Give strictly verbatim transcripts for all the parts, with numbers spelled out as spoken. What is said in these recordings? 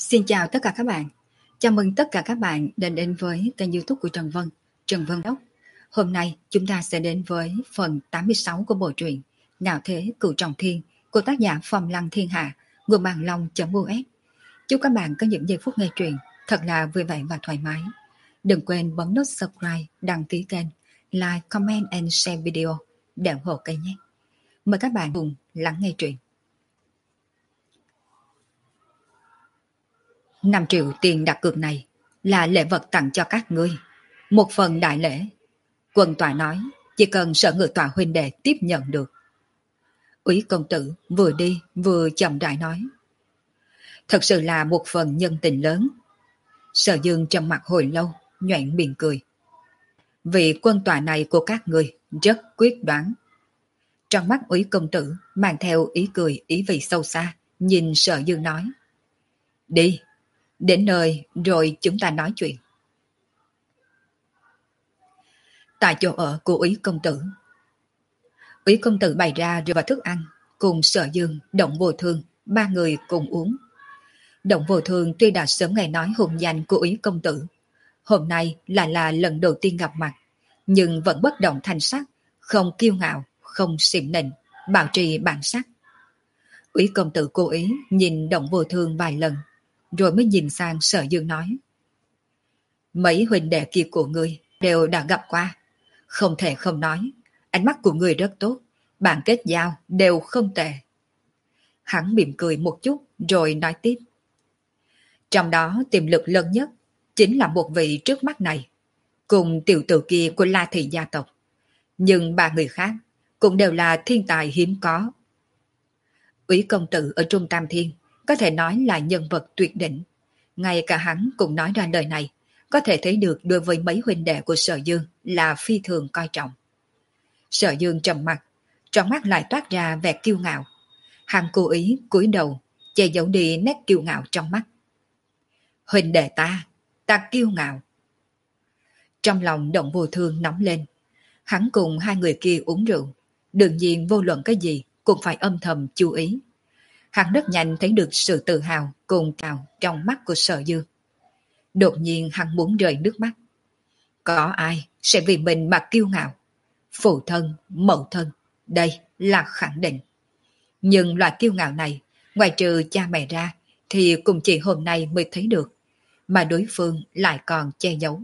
Xin chào tất cả các bạn. Chào mừng tất cả các bạn đến đến với kênh YouTube của Trần Vân, Trần Vân Đốc. Hôm nay chúng ta sẽ đến với phần tám mươi sáu của bộ truyện Ngạo Thế Cửu Trọng Thiên của tác giả Phong Lăng Thiên Hạ, nguồn bàn long.us. Chúc các bạn có những giây phút nghe truyện thật là vui vẻ và thoải mái. Đừng quên bấm nút subscribe, đăng ký kênh, like, comment and share video để ủng hộ kênh nhé. Mời các bạn cùng lắng nghe truyện. năm triệu tiền đặt cược này là lễ vật tặng cho các ngươi. Một phần đại lễ. Quân tòa nói chỉ cần Sở Ngự Tòa huynh đệ tiếp nhận được. Úy công tử vừa đi vừa chậm rãi nói. Thật sự là một phần nhân tình lớn. Sở Dương trầm mặt hồi lâu, nhoẻn miệng cười. Vị quân tòa này của các ngươi rất quyết đoán. Trong mắt Úy công tử mang theo ý cười ý vị sâu xa, nhìn Sở Dương nói. Đi. Đến nơi rồi chúng ta nói chuyện. Tại chỗ ở của Úy công tử. Úy công tử bày ra rượu và thức ăn, cùng Sở Dương, Động Vô Thương, ba người cùng uống. Động Vô Thương tuy đã sớm nghe nói hùng danh của Úy công tử, hôm nay lại là lần đầu tiên gặp mặt, nhưng vẫn bất động thanh sắc, không kiêu ngạo, không xỉm nịnh, bảo trì bản sắc. Úy công tử cố ý nhìn Động Vô Thương vài lần, rồi mới nhìn sang Sở Dương nói. Mấy huynh đệ kia của ngươi đều đã gặp qua. Không thể không nói, ánh mắt của ngươi rất tốt, bản kết giao đều không tệ. Hắn mỉm cười một chút rồi nói tiếp. Trong đó tiềm lực lớn nhất chính là một vị trước mắt này, cùng tiểu tử kia của La Thị gia tộc. Nhưng ba người khác cũng đều là thiên tài hiếm có. Úy công tử ở Trung Tam Thiên có thể nói là nhân vật tuyệt đỉnh. Ngay cả hắn cũng nói ra lời này, có thể thấy được đối với mấy huynh đệ của Sở Dương là phi thường coi trọng. Sở Dương trầm mặt, trong mắt lại toát ra vẻ kiêu ngạo. Hắn cố ý cúi đầu, che giấu đi nét kiêu ngạo trong mắt. Huynh đệ ta, ta kiêu ngạo. Trong lòng Động Vô Thương nóng lên. Hắn cùng hai người kia uống rượu, đương nhiên vô luận cái gì cũng phải âm thầm chú ý. Hắn rất nhanh thấy được sự tự hào cùng cào trong mắt của Sở Dương. Đột nhiên hắn muốn rơi nước mắt. Có ai sẽ vì mình mà kiêu ngạo? Phụ thân, mẫu thân, đây là khẳng định. Nhưng loại kiêu ngạo này, ngoài trừ cha mẹ ra, thì cũng chỉ hôm nay mới thấy được, mà đối phương lại còn che giấu.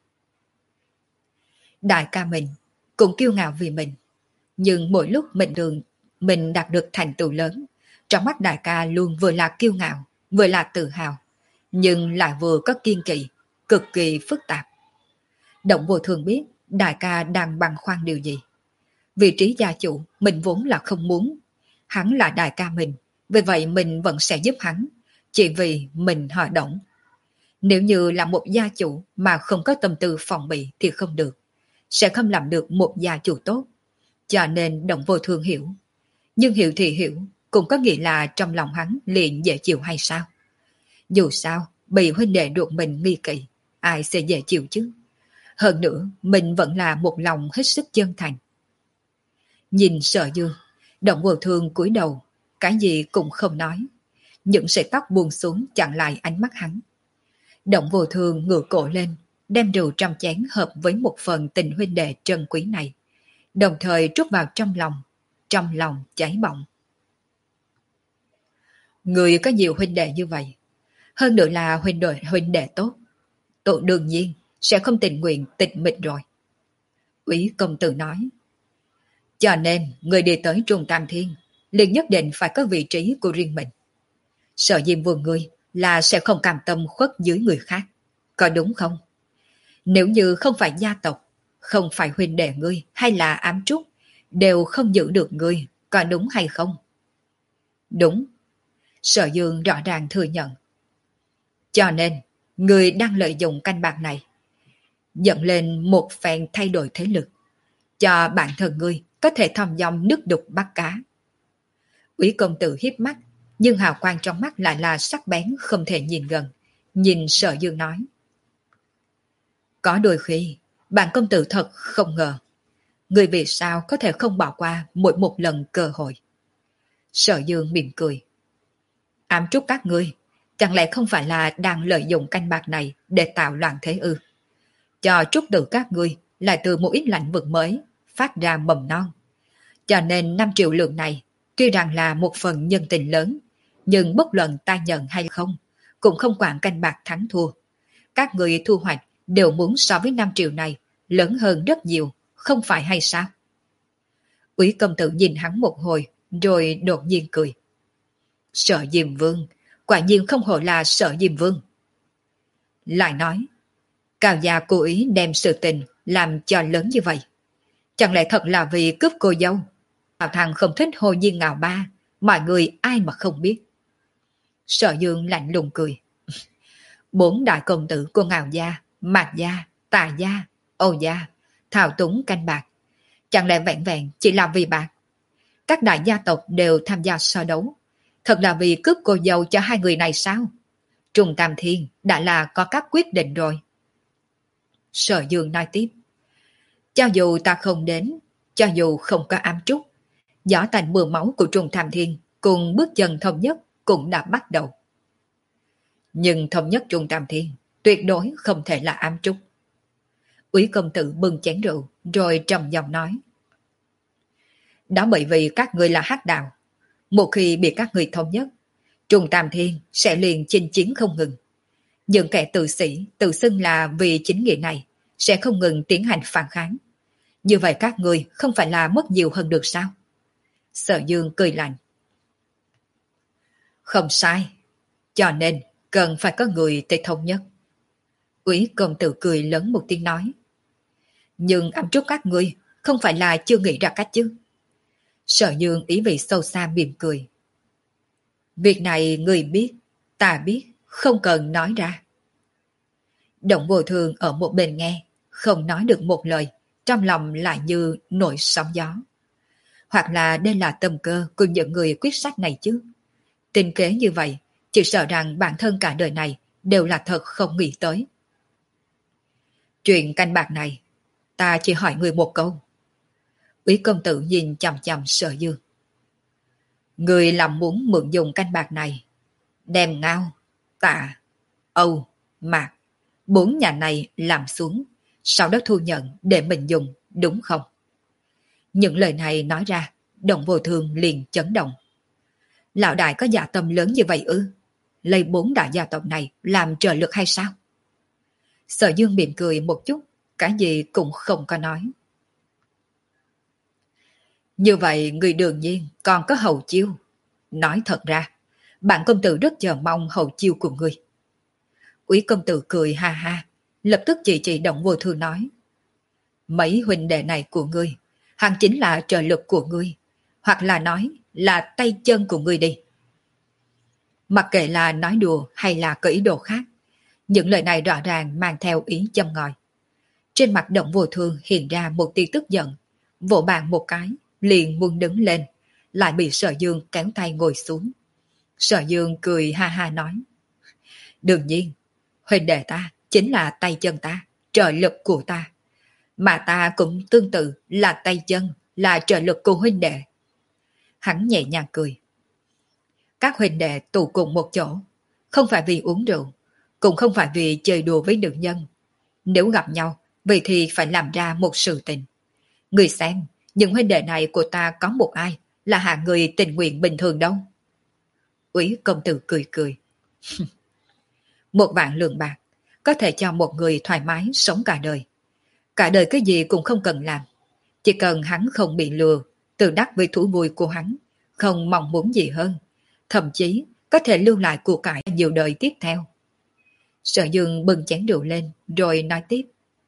Đại ca mình cũng kiêu ngạo vì mình, nhưng mỗi lúc mình đường mình đạt được thành tựu lớn, trong mắt đại ca luôn vừa là kiêu ngạo, vừa là tự hào, nhưng lại vừa có kiên kỵ, cực kỳ phức tạp. Động Vô Thương biết đại ca đang băn khoăn điều gì. Vị trí gia chủ mình vốn là không muốn. Hắn là đại ca mình, vì vậy mình vẫn sẽ giúp hắn, chỉ vì mình họ Động. Nếu như là một gia chủ mà không có tâm tư phòng bị thì không được, sẽ không làm được một gia chủ tốt. Cho nên Động Vô Thương hiểu. Nhưng hiểu thì hiểu, cũng có nghĩa là trong lòng hắn liền dễ chịu hay sao? Dù sao, bị huynh đệ ruột mình nghi kỵ, ai sẽ dễ chịu chứ? Hơn nữa, mình vẫn là một lòng hết sức chân thành. Nhìn Sở Dương, Động Vô Thương cúi đầu, cái gì cũng không nói. Những sợi tóc buông xuống chặn lại ánh mắt hắn. Động Vô Thương ngửa cổ lên, đem rượu trong chén hợp với một phần tình huynh đệ trân quý này, đồng thời trút vào trong lòng, trong lòng cháy bỏng. Người có nhiều huynh đệ như vậy, hơn nữa là huynh đệ huynh đệ tốt, tôi đương nhiên sẽ không tình nguyện tịch mịch rồi. Úy công tử nói. Cho nên người đi tới Trung Tam Thiên liền nhất định phải có vị trí của riêng mình. Sở Diêm Vương ngươi là sẽ không cam tâm khuất dưới người khác, có đúng không? Nếu như không phải gia tộc, không phải huynh đệ ngươi hay là ám trúc, đều không giữ được ngươi, có đúng hay không? Đúng. Sở Dương rõ ràng thừa nhận. Cho nên, ngươi đang lợi dụng canh bạc này, dẫn lên một phen thay đổi thế lực, cho bản thân ngươi có thể thăm dòng nước đục bắt cá. Úy công tử hiếp mắt, nhưng hào quang trong mắt lại là sắc bén không thể nhìn gần, nhìn Sở Dương nói. Có đôi khi, bản công tử thật không ngờ, ngươi vì sao có thể không bỏ qua mỗi một lần cơ hội. Sở Dương mỉm cười. Ám trúc các ngươi Chẳng lẽ không phải là đang lợi dụng canh bạc này để tạo loạn thế ư? Cho trúc tự các ngươi lại từ một ít lãnh vực mới phát ra mầm non. Cho nên năm triệu lượng này tuy rằng là một phần nhân tình lớn, nhưng bất luận ta nhận hay không, cũng không quản canh bạc thắng thua. Các người thu hoạch đều muốn so với năm triệu này lớn hơn rất nhiều, không phải hay sao? Úy công tử nhìn hắn một hồi, rồi đột nhiên cười. Sợ Diêm Vương, quả nhiên không hổ là Sợ Diêm Vương. Lại nói, Cao gia cố ý đem sự tình làm cho lớn như vậy. Chẳng lẽ thật là vì cướp cô dâu? Tào Thăng không thích Hồ Nhiên Ngạo Ba, mọi người ai mà không biết. Sở Dương lạnh lùng cười. Bốn đại công tử của Ngạo gia, Mạc gia, Tà gia, Âu gia, thao túng canh bạc. Chẳng lẽ vẹn vẹn chỉ là vì bạc? Các đại gia tộc đều tham gia so đấu. Thật là vì cướp cô dâu cho hai người này sao? Trùng Tam Thiên đã là có các quyết định rồi. Sở Dương nói tiếp. Cho dù ta không đến, cho dù không có ám trúc, gió tành mưa máu của Trùng Tam Thiên cùng bước chân thống nhất cũng đã bắt đầu. Nhưng thống nhất Trùng Tam Thiên tuyệt đối không thể là ám trúc. Úy công tử bưng chén rượu rồi trầm giọng nói. Đó bởi vì các người là hắc đạo. Một khi bị các người thống nhất, Trùng Tam Thiên sẽ liền chinh chiến không ngừng. Những kẻ tự sĩ tự xưng là vì chính nghĩa này sẽ không ngừng tiến hành phản kháng. Như vậy các người không phải là mất nhiều hơn được sao? Sở Dương cười lạnh. Không sai. Cho nên cần phải có người tới thống nhất. Úy công tử cười lớn một tiếng nói. Nhưng ám trúc các ngươi không phải là chưa nghĩ ra cách chứ? Sở Dương ý vị sâu xa mỉm cười. Việc này người biết, ta biết, không cần nói ra. Động Vô Thường ở một bên nghe, không nói được một lời, trong lòng lại như nổi sóng gió. Hoặc là đây là tâm cơ của những người quyết sách này chứ. Tình kế như vậy, chỉ sợ rằng bản thân cả đời này đều là thật không nghĩ tới. Chuyện canh bạc này, ta chỉ hỏi người một câu. Úy công tử nhìn chằm chằm Sở Dương. Người làm muốn mượn dùng canh bạc này, đem Ngao, Tạ, Âu, Mạc, bốn nhà này làm xuống, sau đó thu nhận để mình dùng, đúng không? Những lời này nói ra, Động Vô Thường liền chấn động. Lão đại có dạ tâm lớn như vậy ư? Lấy bốn đại gia tộc này làm trợ lực hay sao? Sở Dương mỉm cười một chút, cái gì cũng không có nói. Như vậy người đương nhiên còn có hậu chiêu. Nói thật ra, bạn công tử rất chờ mong hậu chiêu của người. Úy công tử cười ha ha, lập tức chỉ chỉ Động Vô Thường nói. Mấy huynh đệ này của ngươi, hắn chính là trợ lực của ngươi, hoặc là nói là tay chân của ngươi đi. Mặc kệ là nói đùa hay là có ý đồ khác, những lời này rõ ràng mang theo ý châm ngòi. Trên mặt Động Vô Thường hiện ra một tia tức giận, vỗ bàn một cái, liền muốn đứng lên, lại bị Sở Dương kéo tay ngồi xuống. Sở Dương cười ha ha nói. Đương nhiên, huynh đệ ta chính là tay chân ta, trợ lực của ta. Mà ta cũng tương tự là tay chân, là trợ lực của huynh đệ. Hắn nhẹ nhàng cười. Các huynh đệ tụ cùng một chỗ, không phải vì uống rượu, cũng không phải vì chơi đùa với nữ nhân. Nếu gặp nhau, vậy thì phải làm ra một sự tình. Người xem, những huynh đệ này của ta có một ai là hạng người tình nguyện bình thường đâu. Úy công tử cười cười. Một vạn lượng bạc có thể cho một người thoải mái sống cả đời. Cả đời cái gì cũng không cần làm. Chỉ cần hắn không bị lừa, tự đắc với thú vui của hắn, không mong muốn gì hơn. Thậm chí có thể lưu lại của cải nhiều đời tiếp theo. Sở Dương bưng chén rượu lên rồi nói tiếp.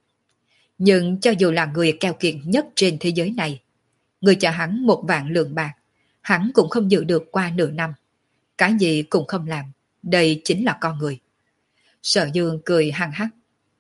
Nhưng cho dù là người keo kiệt nhất trên thế giới này, người cho hắn một vạn lượng bạc, hắn cũng không giữ được qua nửa năm. Cái gì cũng không làm, đây chính là con người. Sở Dương cười hăng hắc.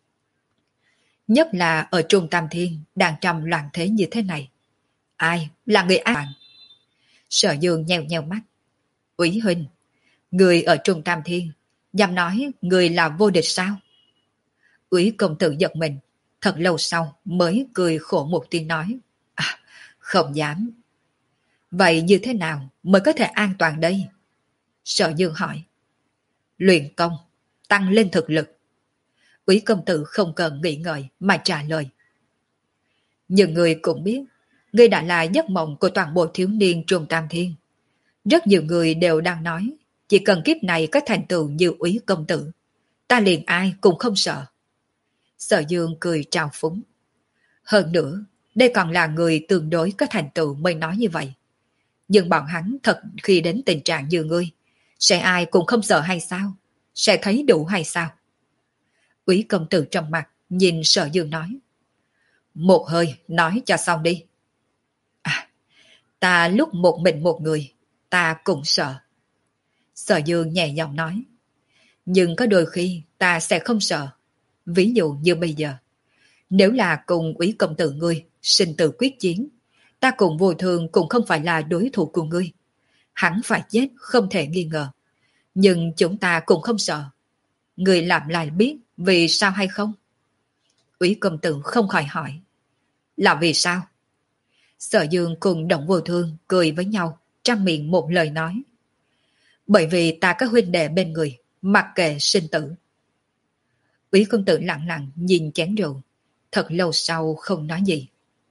Nhất là ở Trung Tam Thiên đang trong loạn thế như thế này. Ai là người ác bạn? Sở Dương nheo nheo mắt. Úy huynh, người ở Trung Tam Thiên, dám nói người là vô địch sao? Úy công tử giật mình, thật lâu sau mới cười khổ một tiếng nói. À, không dám. Vậy như thế nào mới có thể an toàn đây? Sở Dương hỏi. Luyện công, tăng lên thực lực. Úy công tử không cần nghĩ ngợi mà trả lời. Nhưng người cũng biết, ngươi đã là giấc mộng của toàn bộ thiếu niên Trung Tam Thiên. Rất nhiều người đều đang nói, chỉ cần kiếp này có thành tựu như Úy công tử, ta liền ai cũng không sợ. Sở Dương cười trào phúng. Hơn nữa, đây còn là người tương đối có thành tựu mới nói như vậy. Nhưng bọn hắn thật khi đến tình trạng như ngươi, sẽ ai cũng không sợ hay sao? Sẽ thấy đủ hay sao? Úy công tử trong mặt nhìn Sở Dương nói. Một hơi nói cho xong đi. À, ta lúc một mình một người, ta cũng sợ. Sở Dương nhẹ giọng nói. Nhưng có đôi khi ta sẽ không sợ. Ví dụ như bây giờ, nếu là cùng Úy công tử ngươi sinh tử quyết chiến, ta cùng Vô Thường cũng không phải là đối thủ của ngươi. Hắn phải chết không thể nghi ngờ. Nhưng chúng ta cũng không sợ. Ngươi làm lại biết vì sao hay không? Úy công tử không khỏi hỏi. Là vì sao? Sở Dương cùng Động Vô Thương cười với nhau, trang miệng một lời nói. Bởi vì ta có huynh đệ bên người, mặc kệ sinh tử. Úy công tử lặng lặng nhìn chén rượu, thật lâu sau không nói gì.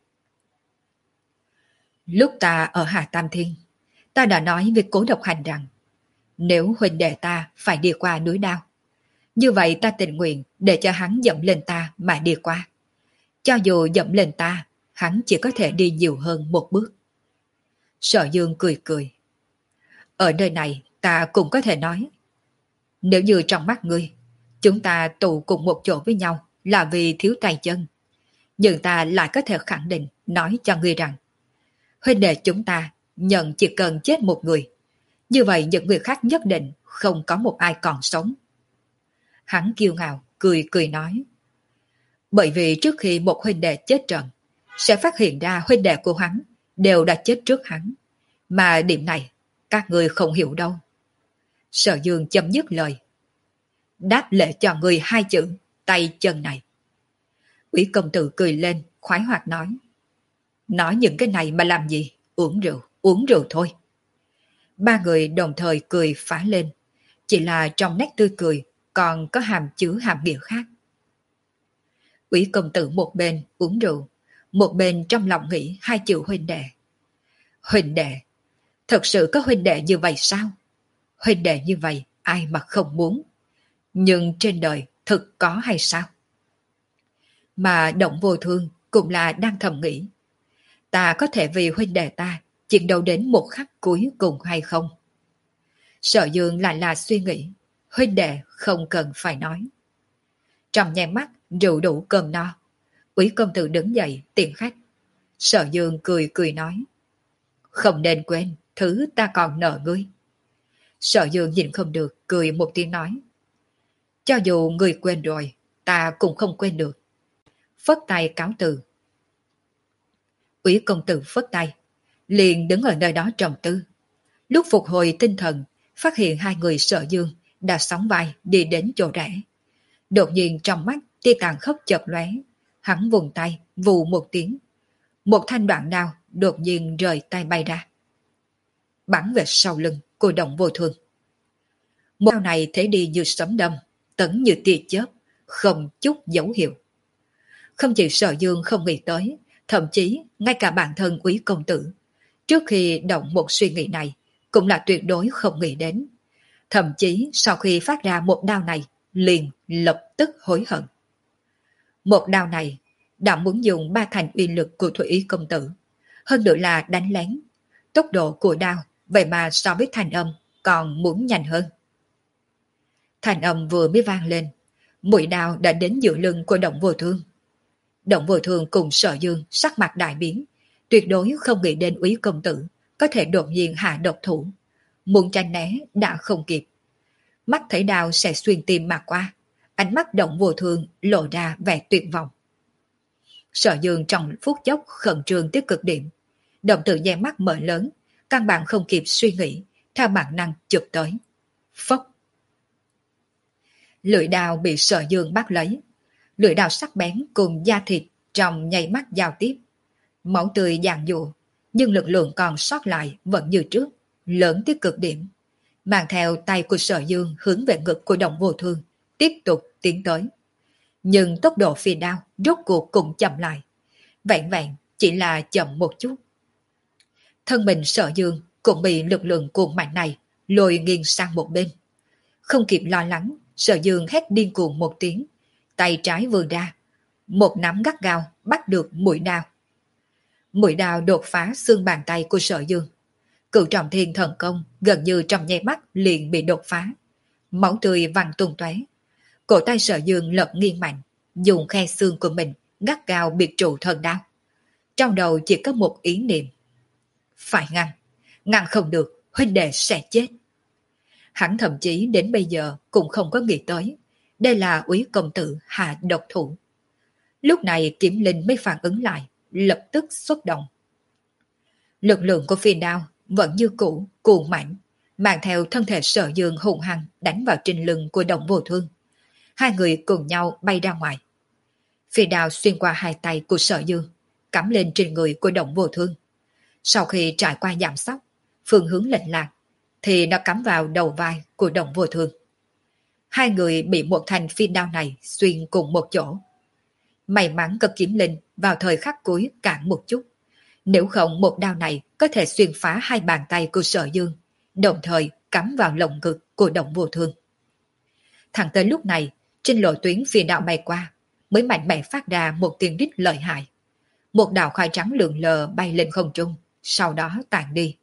Lúc ta ở Hà Tam Thiên, ta đã nói với Cố Độc Hành rằng, nếu huynh đệ ta phải đi qua núi Đao, như vậy ta tình nguyện để cho hắn dẫm lên ta mà đi qua. Cho dù dẫm lên ta, hắn chỉ có thể đi nhiều hơn một bước. Sở Dương cười cười. Ở nơi này ta cũng có thể nói, nếu như trong mắt ngươi, chúng ta tụ cùng một chỗ với nhau là vì thiếu tay chân, nhưng ta lại có thể khẳng định nói cho ngươi rằng, huynh đệ chúng ta nhận chỉ cần chết một người, như vậy những người khác nhất định không có một ai còn sống. Hắn kiêu ngạo, cười cười nói. Bởi vì trước khi một huynh đệ chết trận, sẽ phát hiện ra huynh đệ của hắn đều đã chết trước hắn. Mà điểm này, các người không hiểu đâu. Sở Dương chấm dứt lời. Đáp lễ cho người hai chữ, tay chân này. Úy công tử cười lên, khoái hoạt nói. Nói những cái này mà làm gì? Uống rượu, uống rượu thôi. Ba người đồng thời cười phá lên. Chỉ là trong nét tươi cười còn có hàm chứa hàm nghĩa khác. Úy công tử một bên uống rượu, một bên trong lòng nghĩ hai chữ huynh đệ. Huynh đệ, thật sự có huynh đệ như vậy sao? Huynh đệ như vậy ai mà không muốn. Nhưng trên đời thực có hay sao? Mà Động Vô Thương cũng là đang thầm nghĩ. Ta có thể vì huynh đệ ta chiến đấu đến một khắc cuối cùng hay không? Sở Dương lại là suy nghĩ. Huynh đệ không cần phải nói. Trong nháy mắt rượu đủ cơm no, Úy công tử đứng dậy tiễn khách. Sở Dương cười cười nói. Không nên quên thứ ta còn nợ ngươi. Sở Dương nhìn không được, cười một tiếng nói. Cho dù ngươi quên rồi, ta cũng không quên được. Phất tay cáo từ. Úy công tử phất tay, liền đứng ở nơi đó trầm tư. Lúc phục hồi tinh thần, phát hiện hai người Sở Dương đã sóng vai đi đến chỗ rẽ. Đột nhiên trong mắt tia tàn khốc chợt lóe, hắn vùng tay, vù một tiếng. Một thanh đoạn đao đột nhiên rời tay bay ra, bắn về sau lưng của Động Vô Thương. Một đao này thế đi như sấm đâm, tấn như tia chớp, không chút dấu hiệu. Không chỉ Sở Dương không nghĩ tới, thậm chí ngay cả bản thân Úy công tử, trước khi động một suy nghĩ này, cũng là tuyệt đối không nghĩ đến. Thậm chí sau khi phát ra một đao này, liền lập tức hối hận. Một đao này đã muốn dùng ba thành uy lực của Thủy Ý công tử, hơn nữa là đánh lén. Tốc độ của đao vậy mà so với thanh âm còn muốn nhanh hơn. Thanh âm vừa mới vang lên, mũi đao đã đến giữa lưng của Động Vô Thương. Động Vô Thương cùng Sở Dương sắc mặt đại biến, tuyệt đối không nghĩ đến Úy công tử có thể đột nhiên hạ độc thủ. Muốn tránh né đã không kịp. Mắt thấy đao sẽ xuyên tim mà qua, ánh mắt Động Vô Thương lộ ra vẻ tuyệt vọng. Sở Dương trong phút chốc khẩn trương tới cực điểm, đồng tử nháy mắt mở lớn, căn bản không kịp suy nghĩ, theo bản năng chụp tới. Phốc. Lưỡi đao bị Sở Dương bắt lấy, lưỡi đao sắc bén cùng da thịt trong nháy mắt giao tiếp. Máu tươi giàn giụa, nhưng lực lượng còn sót lại vẫn như trước, lớn tới cực điểm. mang theo tay của Sở Dương hướng về ngực của Động Vô Thương, tiếp tục tiến tới. Nhưng tốc độ phi đao rốt cuộc cũng chậm lại, vẹn vẹn chỉ là chậm một chút. Thân mình Sở Dương cũng bị lực lượng cuồng mạnh này lôi nghiêng sang một bên. Không kịp lo lắng, Sở Dương hét điên cuồng một tiếng, tay trái vươn ra, một nắm gắt gao bắt được mũi đao. Mũi đao đột phá xương bàn tay của Sở Dương. Cửu Trọng Thiên thần công gần như trong nháy mắt liền bị đột phá. Máu tươi văng tung tóe. Cổ tay Sở Dương lật nghiêng mạnh, dùng khe xương của mình gắt gao biệt trụ thần đao. Trong đầu chỉ có một ý niệm: phải ngăn, ngăn không được, huynh đệ sẽ chết. Hắn thậm chí đến bây giờ cũng không có nghĩ tới đây là Úy công tử hạ độc thủ. Lúc này Kiếm Linh mới phản ứng lại, lập tức xuất động. Lực lượng của phi đao vẫn như cũ, cuồng mạnh, mang theo thân thể Sở Dương hùng hăng đánh vào trên lưng của Động Vô Thương. Hai người cùng nhau bay ra ngoài. Phi đao xuyên qua hai tay của Sở Dương, cắm lên trên người của Động Vô Thương. Sau khi trải qua giảm sóc, phương hướng lệch lạc, thì nó cắm vào đầu vai của Động Vô Thương. Hai người bị một thanh phi đao này xuyên cùng một chỗ. May mắn có Kiếm Linh vào thời khắc cuối cản một chút. Nếu không một đao này có thể xuyên phá hai bàn tay của Sở Dương, đồng thời cắm vào lồng ngực của Động Vô Thương. Thẳng tới lúc này, trên lộ tuyến phi đao bay qua, mới mạnh mẽ phát ra một tiếng rít lợi hại. Một đạo khói trắng lượn lờ bay lên không trung, sau đó tàn đi.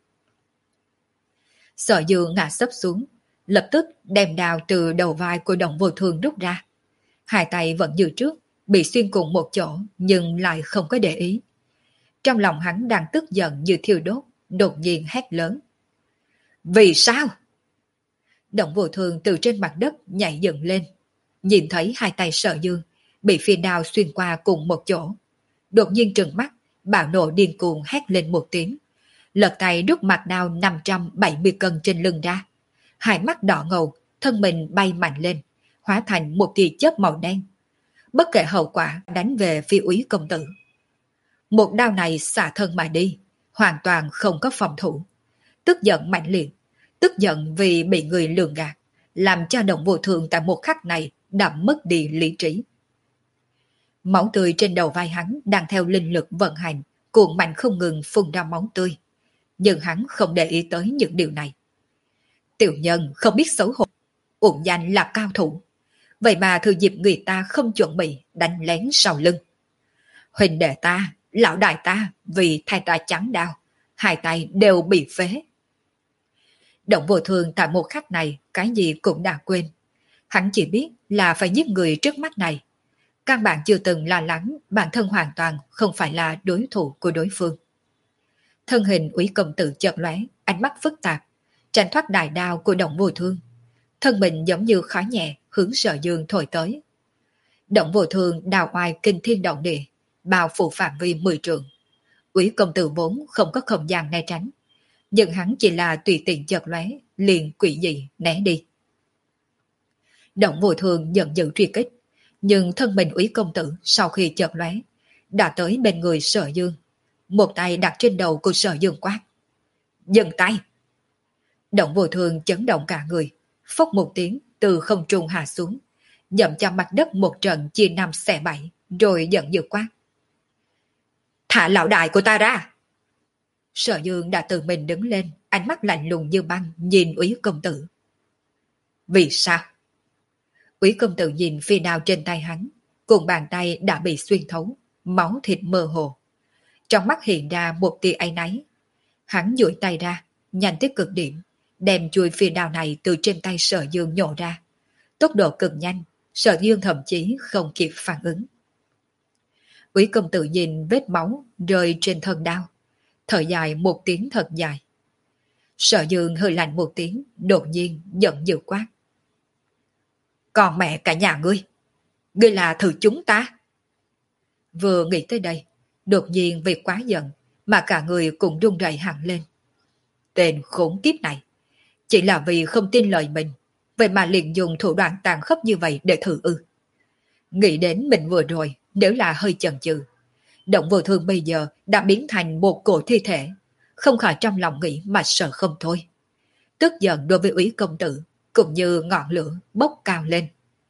Sở Dương ngã sấp xuống, lập tức đem đao từ đầu vai của Động Vô Thương rút ra. Hai tay vẫn như trước, bị xuyên cùng một chỗ nhưng lại không có để ý. Trong lòng hắn đang tức giận như thiêu đốt, đột nhiên hét lớn: vì sao? Động Vô Thương từ trên mặt đất nhảy dựng lên, nhìn thấy hai tay Sở Dương bị phi đao xuyên qua cùng một chỗ. Đột nhiên trừng mắt, bạo nộ điên cuồng hét lên một tiếng, lật tay rút mặt đao năm trăm bảy mươi cân trên lưng ra. Hai mắt đỏ ngầu, thân mình bay mạnh lên, hóa thành một tia chớp màu đen. Bất kể hậu quả đánh về phía Úy công tử. Một đao này xả thân mà đi, hoàn toàn không có phòng thủ. Tức giận mạnh liệt, tức giận vì bị người lường gạt, làm cho Động Vô Thương tại một khắc này đã mất đi lý trí. Máu tươi trên đầu vai hắn đang theo linh lực vận hành, cuộn mạnh không ngừng phun ra máu tươi. Nhưng hắn không để ý tới những điều này. Tiểu nhân không biết xấu hổ, uổng danh là cao thủ. Vậy mà thừa dịp người ta không chuẩn bị đánh lén sau lưng. Huynh đệ ta, lão đại ta vì thay ta trắng đao, hai tay đều bị phế. Động Vô Thương tại một khắc này cái gì cũng đã quên. Hắn chỉ biết là phải giết người trước mắt này. Căn bản chưa từng lo lắng bản thân hoàn toàn không phải là đối thủ của đối phương. Thân hình Úy công tử chợt lóe, ánh mắt phức tạp, tránh thoát đại đao của Động Vô Thương. Thân mình giống như khói nhẹ hướng Sở Dương thổi tới. Động Vô Thương đào oai kinh thiên động địa, bao phủ phạm vi mười trượng. Úy công tử vốn không có không gian né tránh, nhưng hắn chỉ là tùy tiện chợt lóe, liền quỷ dị né đi. Động Vô Thương giận dữ truy kích, nhưng thân mình Úy công tử sau khi chợt lóe đã tới bên người Sở Dương, một tay đặt trên đầu của Sở Dương quát: dừng tay! Động Vô Thương chấn động cả người, phốc một tiếng từ không trung hạ xuống, dậm cho mặt đất một trận chia năm xẻ bảy, rồi giận dữ quát: thả lão đại của ta ra! Sở Dương đã tự mình đứng lên, ánh mắt lạnh lùng như băng nhìn Úy công tử. Vì sao? Úy công tử nhìn phi đao trên tay hắn, cùng bàn tay đã bị xuyên thấu, máu thịt mơ hồ. Trong mắt hiện ra một tia áy náy. Hắn duỗi tay ra, nhanh tới cực điểm, đem chuôi phi đao này từ trên tay Sở Dương nhổ ra. Tốc độ cực nhanh, Sở Dương thậm chí không kịp phản ứng. Úy công tử nhìn vết máu rơi trên thân đao, thở dài một tiếng thật dài. Sở Dương hơi lạnh một tiếng, đột nhiên giận dữ quát: còn mẹ cả nhà ngươi, ngươi là thử chúng ta. Vừa nghĩ tới đây, đột nhiên vì quá giận mà cả người cũng run rẩy hẳn lên. Tên khốn kiếp này, chỉ là vì không tin lời mình, vậy mà liền dùng thủ đoạn tàn khốc như vậy để thử ư. Nghĩ đến mình vừa rồi, nếu là hơi chần chừ, Động Vô Thương bây giờ đã biến thành một cổ thi thể, không khỏi trong lòng nghĩ mà sợ không thôi. tức giận đối với Úy công tử, cũng như ngọn lửa bốc cao lên.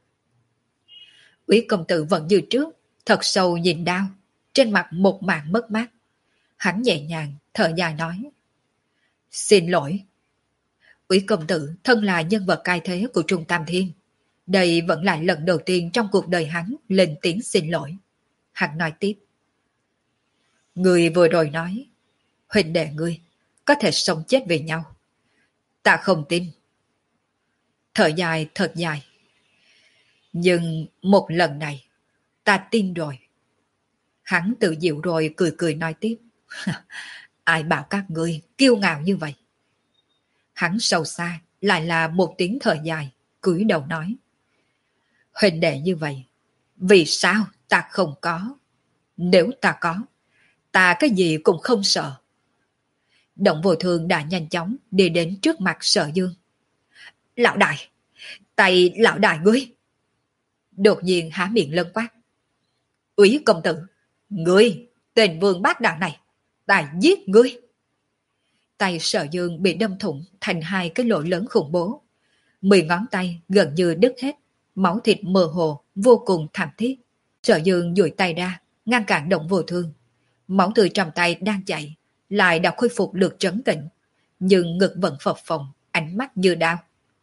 Úy công tử vẫn như trước, thật sâu nhìn đao, trên mặt một mảng mất mát. Hắn nhẹ nhàng, thở dài nói. Xin lỗi. Úy công tử thân là nhân vật cai thế của Trung Tam Thiên. Đây vẫn là lần đầu tiên trong cuộc đời hắn lên tiếng xin lỗi. Hắn nói tiếp. Người vừa rồi nói, huynh đệ ngươi có thể sống chết vì nhau. Ta không tin. Thở dài thật dài. Nhưng một lần này, ta tin rồi. Hắn tự dịu rồi cười cười nói tiếp. Ai bảo các ngươi kiêu ngạo như vậy? Hắn sâu xa lại là một tiếng thở dài, cúi đầu nói. Huynh đệ như vậy, vì sao ta không có? Nếu ta có, ta cái gì cũng không sợ. Động Vô Thương đã nhanh chóng đi đến trước mặt Sở Dương. Lão đại, tay lão đại ngươi. Đột nhiên há miệng lân quát. Úy công tử, ngươi, tên vương bát đạo này, ta giết ngươi. Tay Sở Dương bị đâm thủng thành hai cái lỗ lớn khủng bố. Mười ngón tay gần như đứt hết, máu thịt mơ hồ, vô cùng thảm thiết. Sở Dương duỗi tay ra, ngăn cản Động Vô Thương. Máu tươi trong tay đang chảy, lại đã khôi phục được trấn tĩnh, nhưng ngực vẫn phập phồng, ánh mắt như đao.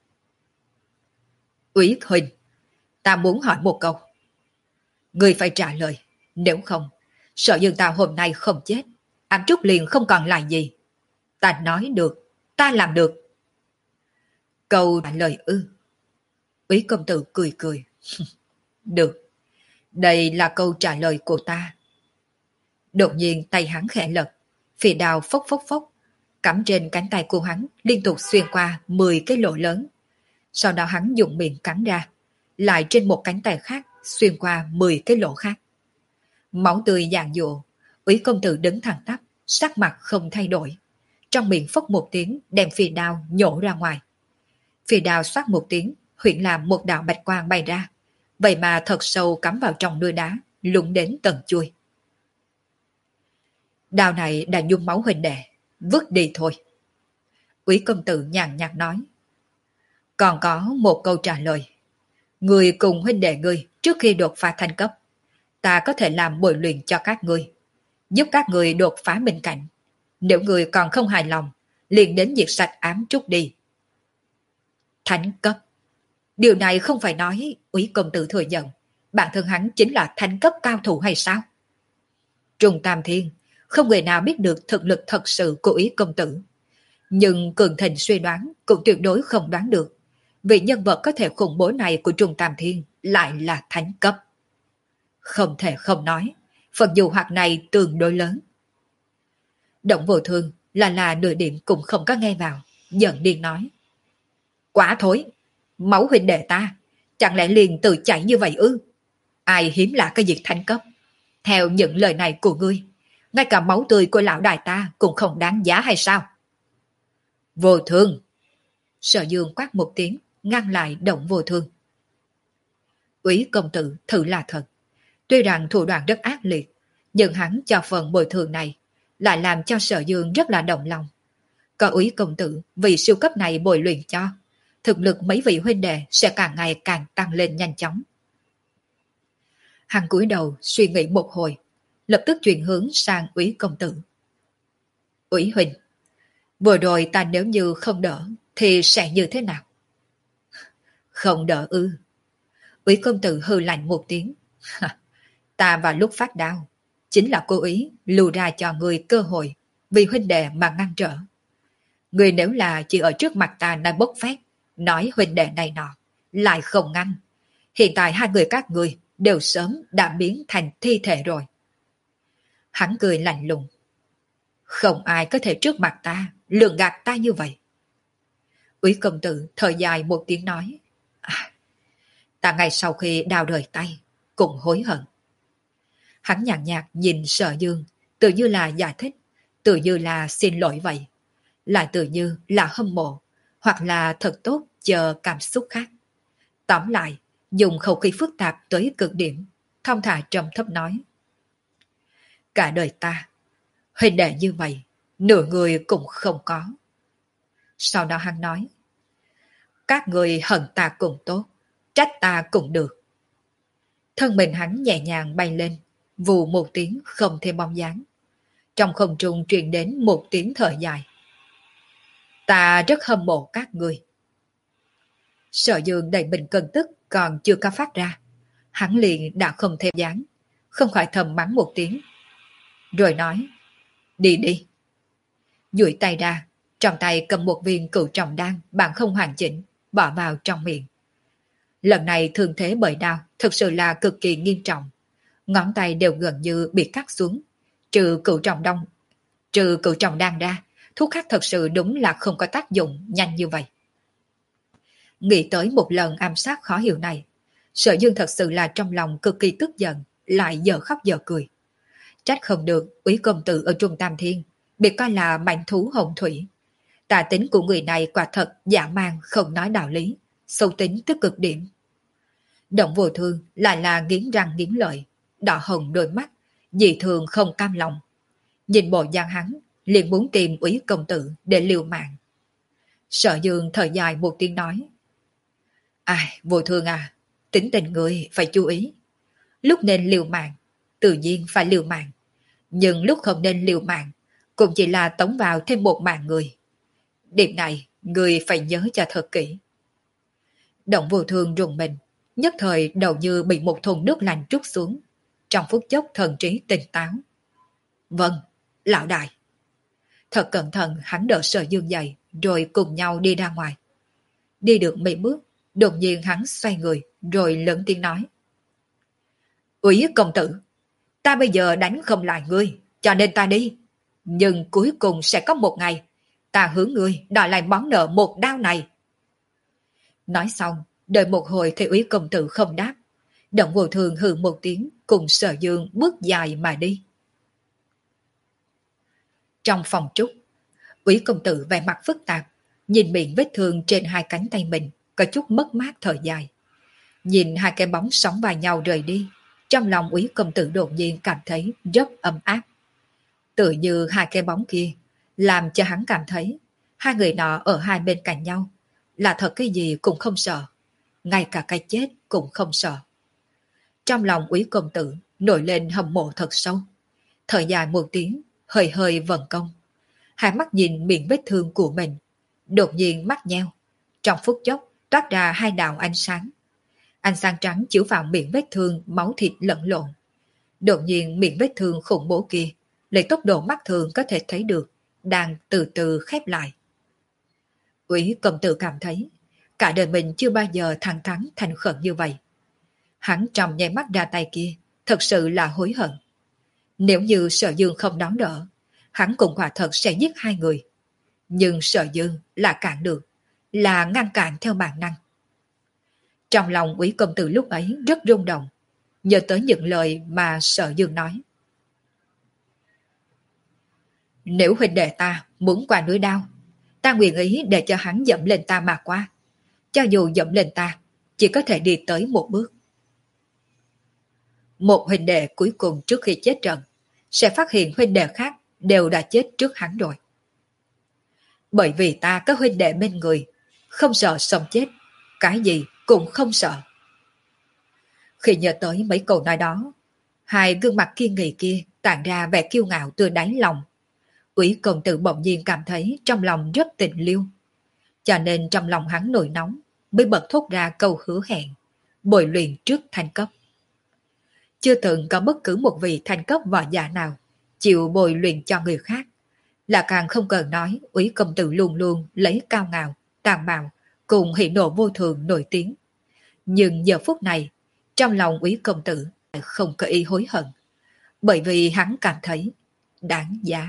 Úy huynh, ta muốn hỏi một câu. Ngươi phải trả lời, nếu không, Sở Dương ta hôm nay không chết, anh Trúc liền không còn lại gì. Ta nói được, ta làm được. Câu trả lời ư? Úy công tử cười cười. Được, đây là câu trả lời của ta. Đột nhiên tay hắn khẽ lật, phì đao phốc phốc phốc, cắm trên cánh tay của hắn liên tục xuyên qua mười cái lỗ lớn. Sau đó hắn dùng miệng cắn ra, lại trên một cánh tay khác xuyên qua mười cái lỗ khác. Máu tươi dàn dụa, Úy công tử đứng thẳng tắp, sắc mặt không thay đổi. Trong miệng phốc một tiếng đem phì đao nhổ ra ngoài. Phì đao xoát một tiếng, huyễn làm một đạo bạch quang bay ra, vậy mà thật sâu cắm vào trong núi đá, lũng đến tận chui. Đao này đã nhuốm máu huynh đệ, vứt đi thôi. Úy công tử nhàn nhạt nói. Còn có một câu trả lời. Người cùng huynh đệ ngươi trước khi đột phá thành cấp, ta có thể làm bồi luyện cho các ngươi, giúp các ngươi đột phá bên cạnh. Nếu người còn không hài lòng, liền đến diệt sạch ám trúc đi. Thánh cấp. Điều này không phải nói Úy công tử thừa nhận bản thân hắn chính là thánh cấp cao thủ hay sao? Trung Tam Thiên không người nào biết được thực lực thật sự của Úy công tử. Nhưng Cường Thịnh suy đoán cũng tuyệt đối không đoán được. Vì nhân vật có thể khủng bố này của Trung Tam Thiên lại là thánh cấp. Không thể không nói, phần dụ hoặc này tương đối lớn. Động Vô Thương là là nửa điểm cũng không có nghe vào, giận điên nói. Quá thối, máu huynh đệ ta, chẳng lẽ liền tự chảy như vậy ư? Ai hiếm lạ cái việc thánh cấp? Theo những lời này của ngươi, ngay cả máu tươi của lão đại ta cũng không đáng giá hay sao? Vô Thương! Sở Dương quát một tiếng, ngăn lại Động Vô Thương. Úy công tử thử là thật. Tuy rằng thủ đoạn rất ác liệt, nhưng hắn cho phần bồi thường này lại làm cho Sở Dương rất là động lòng. Có Úy công tử vì siêu cấp này bồi luyện cho, thực lực mấy vị huynh đệ sẽ càng ngày càng tăng lên nhanh chóng. Hắn cúi đầu suy nghĩ một hồi, lập tức chuyển hướng sang Úy công tử. Úy huynh, vừa rồi ta nếu như không đỡ thì sẽ như thế nào? Không đỡ ư? Úy công tử hừ lạnh một tiếng. Ta vào lúc phát đau chính là cố ý lưu ra cho người cơ hội vì huynh đệ mà ngăn trở. Người nếu là chỉ ở trước mặt ta đang bốc phét, nói huynh đệ này nọ, lại không ngăn. Hiện tại hai người các người đều sớm đã biến thành thi thể rồi. Hắn cười lạnh lùng. Không ai có thể trước mặt ta lường gạt ta như vậy. Úy công tử thở dài một tiếng nói. À, ta ngày sau khi đào rời tay cũng hối hận. Hắn nhàn nhạt nhìn Sở Dương, tự như là giải thích, tự như là xin lỗi vậy, lại tự như là hâm mộ, hoặc là thật tốt chờ cảm xúc khác. Tóm lại, dùng khẩu khí phức tạp tới cực điểm, thong thả trầm thấp nói. Cả đời ta, huynh đệ như vậy, nửa người cũng không có. Sau đó hắn nói, các người hận ta cũng tốt, trách ta cũng được. Thân mình hắn nhẹ nhàng bay lên, vù một tiếng không thêm bóng dáng. Trong không trung truyền đến một tiếng thở dài. Ta rất hâm mộ các người. Sở Dương đầy mình cơn tức còn chưa có phát ra. Hắn liền đã không thêm dáng, không khỏi thầm mắng một tiếng. Rồi nói, đi đi. Duỗi tay ra, trong tay cầm một viên cửu trọng đan bạn không hoàn chỉnh, bỏ vào trong miệng. Lần này thương thế bởi đau thực sự là cực kỳ nghiêm trọng. Ngón tay đều gần như bị cắt xuống. Trừ cửu trọng đông, trừ cửu trọng đan ra, thuốc khác thật sự đúng là không có tác dụng nhanh như vậy. Nghĩ tới một lần ám sát khó hiểu này, Sở Dương thật sự là trong lòng cực kỳ tức giận, lại giờ khóc giờ cười. Trách không được Úy công tử ở Trung Tam Thiên bị coi là mãnh thú hồng thủy. Tà tính của người này quả thật dã man không nói đạo lý, sâu tính tới cực điểm. Động Vô Thương lại là nghiến răng nghiến lợi, đỏ hồng đôi mắt, dị thường không cam lòng. Nhìn bộ dáng hắn, liền muốn tìm Úy công tử để liều mạng. Sở Dương thở dài một tiếng nói, ai, Vô Thương à, tính tình người phải chú ý. Lúc nên liều mạng, tự nhiên phải liều mạng. Nhưng lúc không nên liều mạng, cũng chỉ là tống vào thêm một mạng người. Điểm này, người phải nhớ cho thật kỹ. Động Vô Thương rùng mình, nhất thời đầu như bị một thùng nước lạnh trút xuống. Trong phút chốc thần trí tỉnh táo. Vâng, lão đại. Thật cẩn thận hắn đỡ Sở Dương dậy, rồi cùng nhau đi ra ngoài. Đi được mấy bước, đột nhiên hắn xoay người, rồi lớn tiếng nói. Úy công tử, ta bây giờ đánh không lại ngươi, cho nên ta đi. Nhưng cuối cùng sẽ có một ngày, ta hướng ngươi đòi lại món nợ một đao này. Nói xong, đợi một hồi thấy Úy công tử không đáp. Động Vô Thương hừ một tiếng, cùng Sở Dương bước dài mà đi. Trong phòng trúc, Úy công tử vẻ mặt phức tạp, nhìn miệng vết thương trên hai cánh tay mình, có chút mất mát thở dài. Nhìn hai cái bóng sóng vai nhau rời đi, trong lòng Úy công tử đột nhiên cảm thấy rất ấm áp. Tự như hai cái bóng kia, làm cho hắn cảm thấy hai người nọ ở hai bên cạnh nhau, là thật cái gì cũng không sợ, ngay cả cái chết cũng không sợ. Trong lòng Úy công tử nổi lên hâm mộ thật sâu, thở dài một tiếng, hơi hơi vận công. Hai mắt nhìn miệng vết thương của mình, đột nhiên mắt nheo, trong phút chốc toát ra hai đạo ánh sáng. Ánh sáng trắng chiếu vào miệng vết thương, máu thịt lẫn lộn. Đột nhiên miệng vết thương khủng bố kia, lấy tốc độ mắt thường có thể thấy được, đang từ từ khép lại. Úy công tử cảm thấy, cả đời mình chưa bao giờ thẳng thắn thành khẩn như vậy. Hắn trong nháy mắt ra tay kia, thật sự là hối hận. Nếu như Sở Dương không đón đỡ, hắn cũng quả thật sẽ giết hai người. Nhưng Sở Dương là cản được, là ngăn cản theo bản năng. Trong lòng Úy công tử lúc ấy rất rung động, nhớ tới những lời mà Sở Dương nói. Nếu huynh đệ ta muốn qua núi đao, ta nguyện ý để cho hắn dẫm lên ta mà qua. Cho dù dẫm lên ta, chỉ có thể đi tới một bước. Một huynh đệ cuối cùng trước khi chết trận, sẽ phát hiện huynh đệ khác đều đã chết trước hắn rồi. Bởi vì ta có huynh đệ bên người, không sợ sống chết, cái gì cũng không sợ. Khi nhớ tới mấy câu nói đó, hai gương mặt kiên nghị kia tản ra vẻ kiêu ngạo từ đáy lòng. Úy công tử bỗng nhiên cảm thấy trong lòng rất tình liêu. Cho nên trong lòng hắn nổi nóng, mới bật thốt ra câu hứa hẹn, bồi luyện trước thanh cấp. Chưa từng có bất cứ một vị thanh cấp võ giả nào chịu bồi luyện cho người khác. Là càng không cần nói Úy công tử luôn luôn lấy cao ngạo, tàn bạo, cùng hỉ nộ vô thường nổi tiếng. Nhưng giờ phút này, trong lòng Úy công tử không có ý hối hận, bởi vì hắn cảm thấy đáng giá.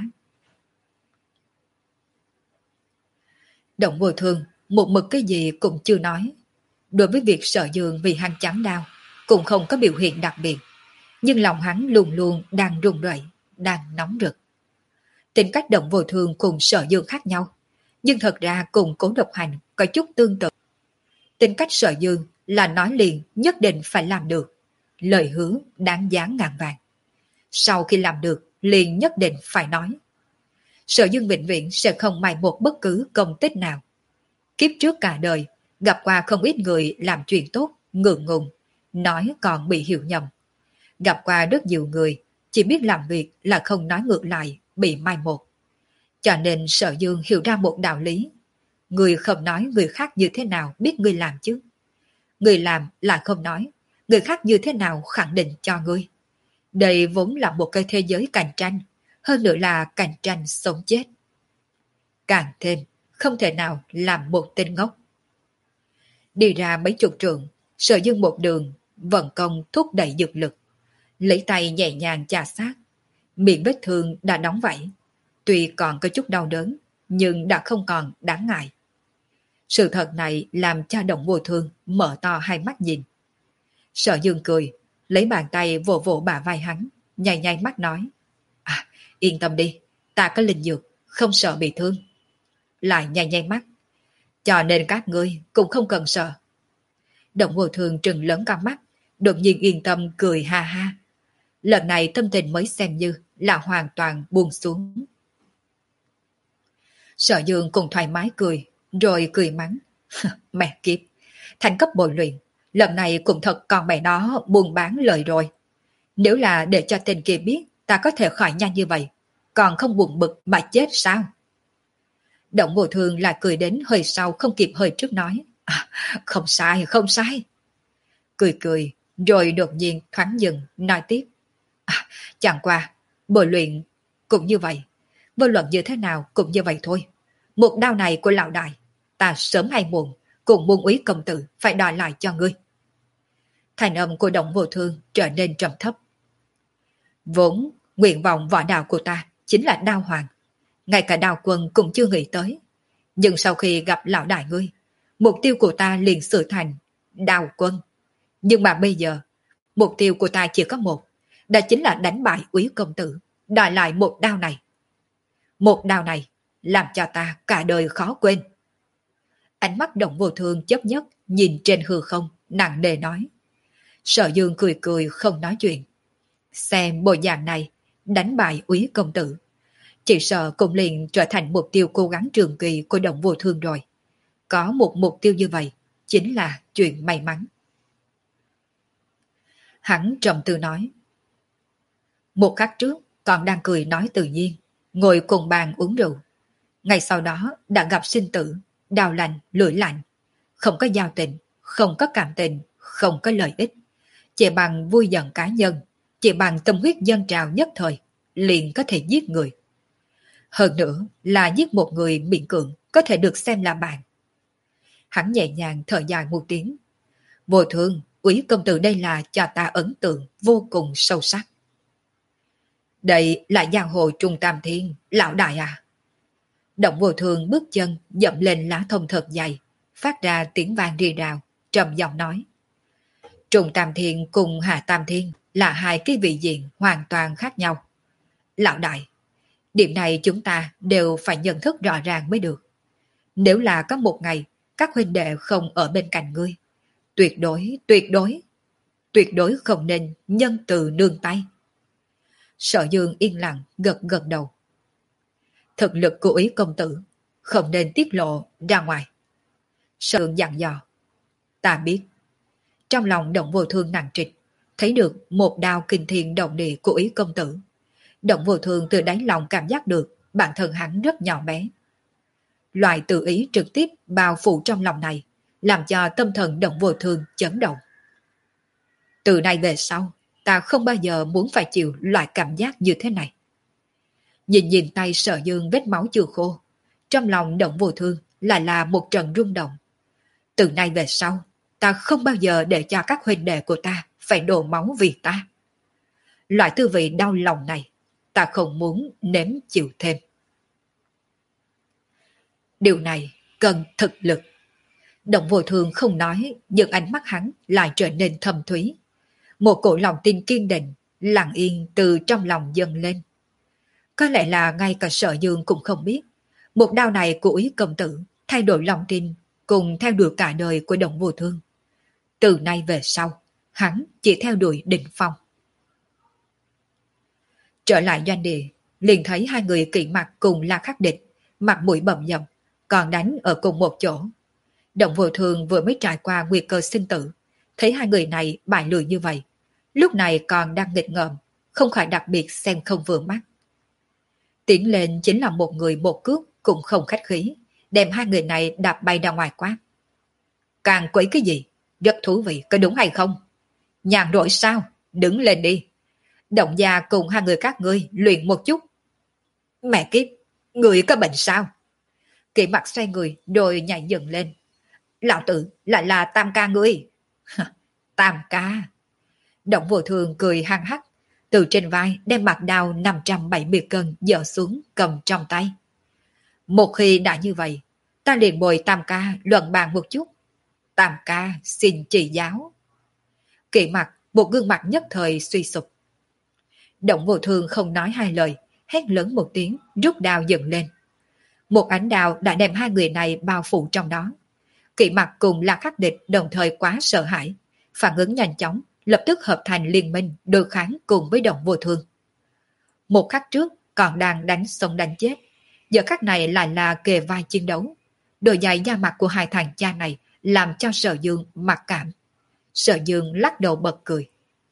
Động Vô Thương một mực cái gì cũng chưa nói. Đối với việc Sở Dương vì hắn chán đau, cũng không có biểu hiện đặc biệt. Nhưng lòng hắn luôn luôn đang run rẩy, đang nóng rực. Tính cách Động Vô Thương cùng Sở Dương khác nhau, nhưng thật ra cùng Cố Độc Hành có chút tương tự. Tính cách Sở Dương là nói liền nhất định phải làm được, lời hứa đáng giá ngàn vàng. Sau khi làm được, liền nhất định phải nói. Sở Dương vĩnh viễn sẽ không mai một bất cứ công tích nào. Kiếp trước cả đời, gặp qua không ít người làm chuyện tốt, ngượng ngùng, nói còn bị hiểu nhầm. Gặp qua rất nhiều người, chỉ biết làm việc là không nói ngược lại, bị mai một. Cho nên Sở Dương hiểu ra một đạo lý. Người không nói người khác như thế nào biết người làm chứ. Người làm là không nói, người khác như thế nào khẳng định cho người. Đây vốn là một cái thế giới cạnh tranh, hơn nữa là cạnh tranh sống chết. Càng thêm, không thể nào làm một tên ngốc. Đi ra mấy chục trượng, Sở Dương một đường, vận công thúc đẩy dược lực. Lấy tay nhẹ nhàng chà sát, miệng vết thương đã đóng vảy. Tuy còn có chút đau đớn, nhưng đã không còn đáng ngại. Sự thật này làm cho Động Vô Thương mở to hai mắt nhìn. Sở Dương cười, lấy bàn tay vỗ vỗ bả vai hắn, nhai nhai mắt nói. À, yên tâm đi, ta có linh dược, không sợ bị thương. Lại nhai nhai mắt. Cho nên các ngươi cũng không cần sợ. Động Vô Thương trừng lớn con mắt, đột nhiên yên tâm cười ha ha. Lần này tâm tình mới xem như là hoàn toàn buông xuống. Sở Dương cùng thoải mái cười, rồi cười mắng. Mẹ kiếp, thành cấp bồi luyện, lần này cũng thật con mẹ nó buôn bán lời rồi. Nếu là để cho tên kia biết ta có thể khỏi nhanh như vậy, còn không buồn bực mà chết sao? Động Vô Thương lại cười đến hơi sau không kịp hơi trước nói. À, không sai, không sai. Cười cười, rồi đột nhiên thoáng dừng, nói tiếp. À, chẳng qua, bồi luyện cũng như vậy. Vô luận như thế nào cũng như vậy thôi. Một đao này của lão đại, ta sớm hay muộn, cùng muôn úy công tử phải đòi lại cho ngươi. Thành âm của Động Vô Thương trở nên trầm thấp. Vốn, nguyện vọng võ đạo của ta chính là đao hoàng. Ngay cả đao quân cũng chưa nghĩ tới. Nhưng sau khi gặp lão đại ngươi, mục tiêu của ta liền sửa thành đao quân. Nhưng mà bây giờ, mục tiêu của ta chỉ có một, đó chính là đánh bại úy công tử, đòi lại một đao này. Một đao này làm cho ta cả đời khó quên. Ánh mắt Động Vô Thương chớp nhấp nhìn trên hư không, nặng nề nói. Sở Dương cười cười không nói chuyện. Xem bộ dạng này, đánh bại úy công tử, chỉ sợ cũng liền trở thành mục tiêu cố gắng trường kỳ của Động Vô Thương rồi. Có một mục tiêu như vậy, chính là chuyện may mắn. Hắn trầm tư nói. Một khắc trước, còn đang cười nói tự nhiên, ngồi cùng bàn uống rượu. Ngày sau đó đã gặp sinh tử, đau lạnh, lưỡi lạnh. Không có giao tình, không có cảm tình, không có lợi ích. Chỉ bằng vui giận cá nhân, chỉ bằng tâm huyết dâng trào nhất thời, liền có thể giết người. Hơn nữa là giết một người miễn cưỡng có thể được xem là bạn. Hắn nhẹ nhàng thở dài một tiếng. Vô Thương, úy công tử đây là cho ta ấn tượng vô cùng sâu sắc. Đây là giang hồ Trung Tam Thiên, lão đại à. Động Vô Thương bước chân dậm lên lá thông thật dày, phát ra tiếng vang rì rào, trầm giọng nói. Trung Tam Thiên cùng Hạ Tam Thiên là hai cái vị diện hoàn toàn khác nhau. Lão đại, điểm này chúng ta đều phải nhận thức rõ ràng mới được. Nếu là có một ngày các huynh đệ không ở bên cạnh ngươi, tuyệt đối, tuyệt đối, tuyệt đối không nên nhân từ nương tay. Sở Dương yên lặng gật gật đầu. Thực lực của úy công tử không nên tiết lộ ra ngoài. Sở Dương dặn dò. Ta biết. Trong lòng Động Vô Thương nặng trịch, thấy được một đao kinh thiên động địa của úy công tử. Động Vô Thương từ đáy lòng cảm giác được bản thân hắn rất nhỏ bé. Loại tự ý trực tiếp bao phủ trong lòng này làm cho tâm thần Động Vô Thương chấn động. Từ nay về sau, ta không bao giờ muốn phải chịu loại cảm giác như thế này. Nhìn nhìn tay Sở Dương vết máu chưa khô, trong lòng Động Vô Thương lại là một trận rung động. Từ nay về sau, ta không bao giờ để cho các huynh đệ của ta phải đổ máu vì ta. Loại tư vị đau lòng này, ta không muốn nếm chịu thêm. Điều này cần thực lực. Động Vô Thương không nói, nhưng ánh mắt hắn lại trở nên thâm thúy. Một cổ lòng tin kiên định, lặng yên từ trong lòng dâng lên. Có lẽ là ngay cả Sở Dương cũng không biết, một đao này của úy công tử thay đổi lòng tin, cùng theo đuổi cả đời của Động Vô Thương. Từ nay về sau, hắn chỉ theo đuổi Đỉnh Phong. Trở lại doanh địa, liền thấy hai người Kỵ Mặc cùng La Khắc Địch, mặt mũi bầm dập, còn đánh ở cùng một chỗ. Động Vô Thường vừa mới trải qua nguy cơ sinh tử, thấy hai người này bại lùi như vậy, lúc này còn đang nghịch ngợm, không khỏi đặc biệt xem không vừa mắt. Tiến lên chính là một người một cước cũng không khách khí, đem hai người này đạp bay ra ngoài quát. Càng quấy cái gì? Rất thú vị, có đúng hay không? Nhàn rỗi sao? Đứng lên đi. Động gia cùng hai người các ngươi luyện một chút. Mẹ kiếp, người có bệnh sao? Kỵ Mặc xoay người rồi nhảy dựng lên. Lão tử lại là Tam ca ngươi. Tam ca. Động Vô Thường cười hăng hắc, từ trên vai đem mặt đao năm trăm bảy mươi cân dỡ xuống cầm trong tay. Một khi đã như vậy, ta liền bồi Tam ca luận bàn một chút. Tam ca xin chỉ giáo. Kỵ Mặc một gương mặt nhất thời suy sụp. Động Vô Thường không nói hai lời, hét lớn một tiếng, rút đao dựng lên. Một ánh đao đã đem hai người này bao phủ trong đó. Kỵ Mặc cùng La Khắc Địch đồng thời quá sợ hãi, phản ứng nhanh chóng, lập tức hợp thành liên minh đối kháng cùng với Động Vô Thường. Một khắc trước còn đang đánh sống đánh chết, giờ khắc này lại là kề vai chiến đấu. Đôi giày da mặt của hai thằng cha này làm cho Sở Dương mặc cảm. Sở Dương lắc đầu bật cười.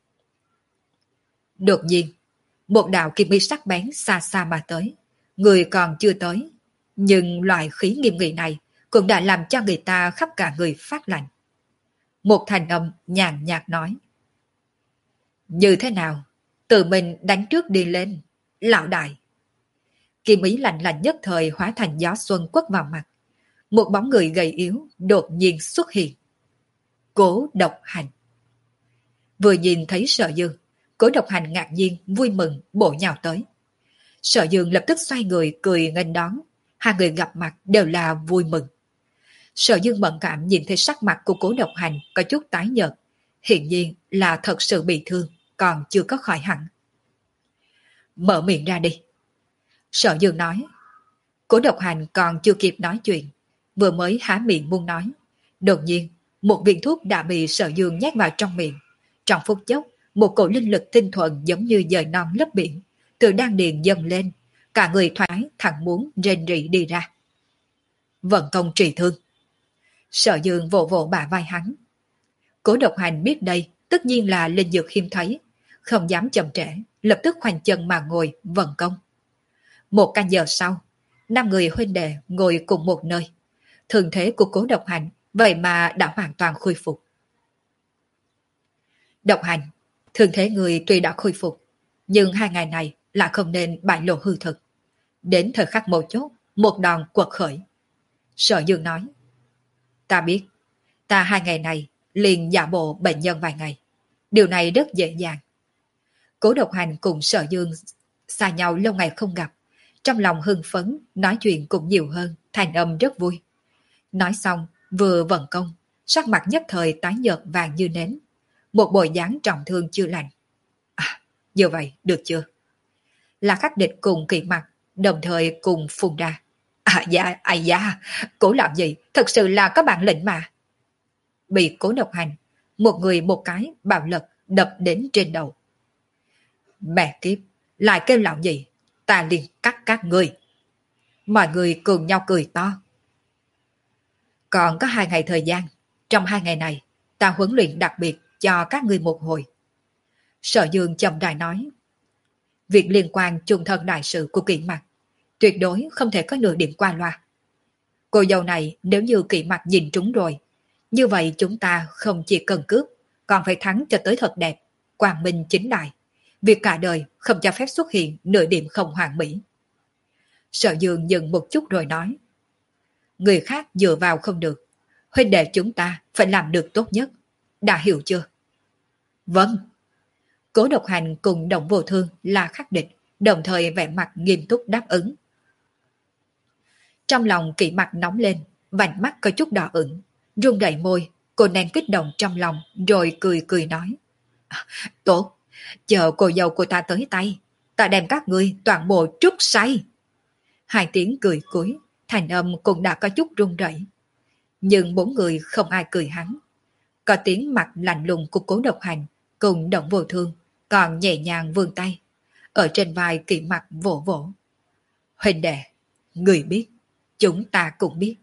Đột nhiên, một đạo kim ý sắc bén xa xa mà tới. Người còn chưa tới, nhưng loại khí nghiêm nghị này cũng đã làm cho người ta khắp cả người phát lạnh. Một thành âm nhàn nhạt nói. Như thế nào? Tự mình đánh trước đi lên, lão đại. Kim ý lạnh lạnh nhất thời hóa thành gió xuân quất vào mặt. Một bóng người gầy yếu đột nhiên xuất hiện. Cố Độc Hành. Vừa nhìn thấy Sở Dương, Cố Độc Hành ngạc nhiên, vui mừng, bổ nhào tới. Sở Dương lập tức xoay người cười nghênh đón, hai người gặp mặt đều là vui mừng. Sở Dương bận cảm nhìn thấy sắc mặt của Cố Độc Hành có chút tái nhợt, hiện nhiên là thật sự bị thương, còn chưa có khỏi hẳn. Mở miệng ra đi. Sở Dương nói. Cố Độc Hành còn chưa kịp nói chuyện, vừa mới há miệng muốn nói. Đột nhiên, một viên thuốc đã bị Sở Dương nhét vào trong miệng. Trong phút chốc, một cổ linh lực tinh thuần giống như dời non lấp biển, từ đan điền dâng lên, cả người thoải thẳng muốn rên rỉ đi ra. Vận công trị thương. Sở Dương vỗ vỗ bả vai hắn. Cố Độc Hành biết đây tất nhiên là linh dược hiếm thấy, không dám chậm trễ, lập tức khoanh chân mà ngồi vận công. Một canh giờ sau, năm người huynh đệ ngồi cùng một nơi. Thường thế của Cố Độc Hành vậy mà đã hoàn toàn khôi phục. Độc Hành, thường thế người tuy đã khôi phục, nhưng hai ngày này lại không nên bại lộ hư thực. Đến thời khắc mấu chốt, một đòn quật khởi. Sở Dương nói. Ta biết, ta hai ngày này liền giả bộ bệnh nhân vài ngày. Điều này rất dễ dàng. Cố Độc Hành cùng Sở Dương xa nhau lâu ngày không gặp, trong lòng hưng phấn, nói chuyện cũng nhiều hơn, thành âm rất vui. Nói xong, vừa vận công, sắc mặt nhất thời tái nhợt vàng như nến. Một bộ dáng trọng thương chưa lành. À, như vậy, được chưa? Là Khắc Địch cùng Kỵ Mặc, đồng thời cùng phun ra. À dạ, à dạ, Cố làm gì, thật sự là có bản lĩnh mà. Bị Cố Độc Hành, một người một cái bạo lực đập đến trên đầu. Mẹ kiếp, lại kêu lão gì, ta liền cắt các người. Mọi người cùng nhau cười to. Còn có hai ngày thời gian, trong hai ngày này, ta huấn luyện đặc biệt cho các ngươi một hồi. Sở Dương chậm rãi nói. Việc liên quan chung thân đại sự của Kỵ Mặc, tuyệt đối không thể có nửa điểm qua loa. Cô dâu này nếu như Kỵ Mặc nhìn trúng rồi, như vậy chúng ta không chỉ cần cướp, còn phải thắng cho tới thật đẹp, quang minh chính đại. Việc cả đời không cho phép xuất hiện nửa điểm không hoàn mỹ. Sở Dương dừng một chút rồi nói. Người khác dựa vào không được, huynh đệ chúng ta phải làm được tốt nhất. Đã hiểu chưa? Vâng. Cố Độc Hành cùng Động Vô Thương là Khắc Địch, đồng thời vẻ mặt nghiêm túc đáp ứng. Trong lòng Kỵ Mặc nóng lên, vành mắt có chút đỏ ửng, run rẩy môi, cô nén kích động trong lòng, rồi cười cười nói. À, tốt, chờ cô dâu của ta tới tay, ta đem các ngươi toàn bộ trút say. Hai tiếng cười cuối, thành âm cũng đã có chút run rẩy. Nhưng bốn người không ai cười hắn. Có tiếng mặt lạnh lùng của Cố Độc Hành cùng Động Vô Thương còn nhẹ nhàng vươn tay. ở trên vai Kỷ Mặc vỗ vỗ. Huynh đệ, người biết, chúng ta cũng biết.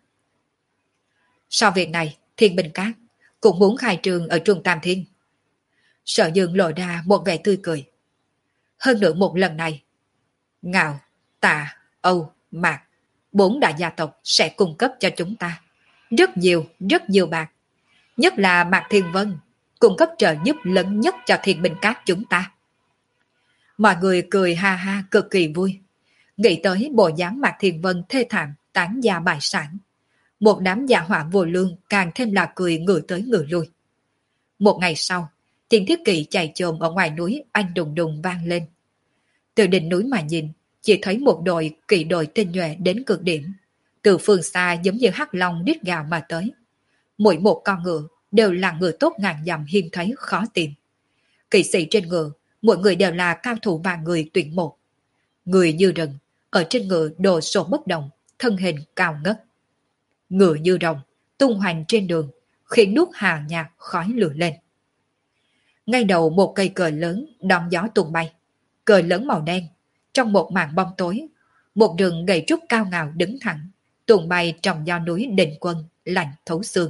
Sau việc này, Thiên Bình Các cũng muốn khai trường ở Trung Tam Thiên. Sở Dương lộ ra một vẻ tươi cười. Hơn nữa một lần này, Ngạo, Tạ, Âu, Mạc, bốn đại gia tộc sẽ cung cấp cho chúng ta rất nhiều, rất nhiều bạc. Nhất là Mạc Thiên Vân, cung cấp trợ giúp lớn nhất cho Thiên Bình Các chúng ta. Mọi người cười ha ha cực kỳ vui. Nghĩ tới bộ dáng Mạc Thiên Vân thê thảm tán gia bại sản. Một đám gia hỏa vô lương càng thêm là cười ngửa tới ngửa lui. Một ngày sau, tiếng thiết kỵ chạy chồm ở ngoài núi anh đùng đùng vang lên. Từ đỉnh núi mà nhìn, chỉ thấy một đội kỵ đội tinh nhuệ đến cực điểm. Từ phương xa giống như hắc long đít gào mà tới. Mỗi một con ngựa đều là ngựa tốt ngàn dặm hiếm thấy khó tìm. Kỵ sĩ trên ngựa, mỗi người đều là cao thủ và người tuyển một. Người như rừng, ở trên ngựa đồ sổ bất động, thân hình cao ngất. Ngựa như rồng, tung hoành trên đường, khiến nước hà nhạt khói lửa lên. Ngay đầu một cây cờ lớn đón gió tung bay, cờ lớn màu đen, trong một màn bóng tối, một rừng gậy trúc cao ngạo đứng thẳng, tung bay trong gió núi Định Quân lạnh thấu xương.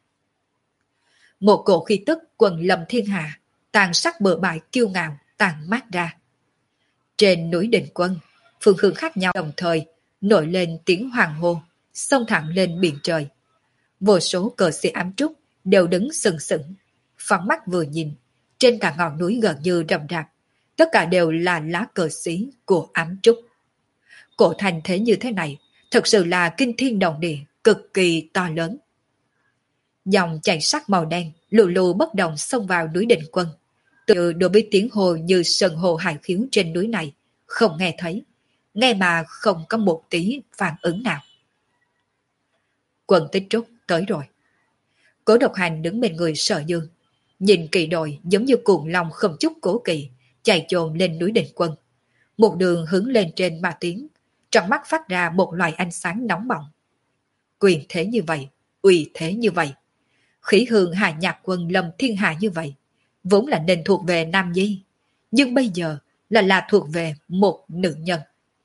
Một cổ khí tức quần lâm thiên hạ, tàn sắc bừa bãi kiêu ngạo tàn mát ra. Trên núi Định Quân, phương hướng khác nhau đồng thời nổi lên tiếng hoàng hô, xông thẳng lên biển trời. Vô số cờ sĩ ám trúc đều đứng sừng sững, phóng mắt vừa nhìn, trên cả ngọn núi gần như rậm rạp, tất cả đều là lá cờ xí của ám trúc. Cổ thành thế như thế này, thật sự là kinh thiên động địa, cực kỳ to lớn. Dòng chảy sắc màu đen lù lù bất động xông vào núi Định Quân. Từ đối với tiếng hồ như sân hồ hải khiếu trên núi này, không nghe thấy, nghe mà không có một tí phản ứng nào. Quân Tích Trúc tới rồi. Cố Độc Hành đứng bên người Sở Dương, nhìn kỵ đội giống như cuồng long không chút cố kỵ, chạy chồm lên núi Định Quân. Một đường hướng lên trên mà tiến, trong mắt phát ra một loại ánh sáng nóng bỏng. Quyền thế như vậy, uy thế như vậy, khí hương hà nhạc quân lâm thiên hạ như vậy, vốn là nên thuộc về Nam Nhi, nhưng bây giờ là là thuộc về một nữ nhân.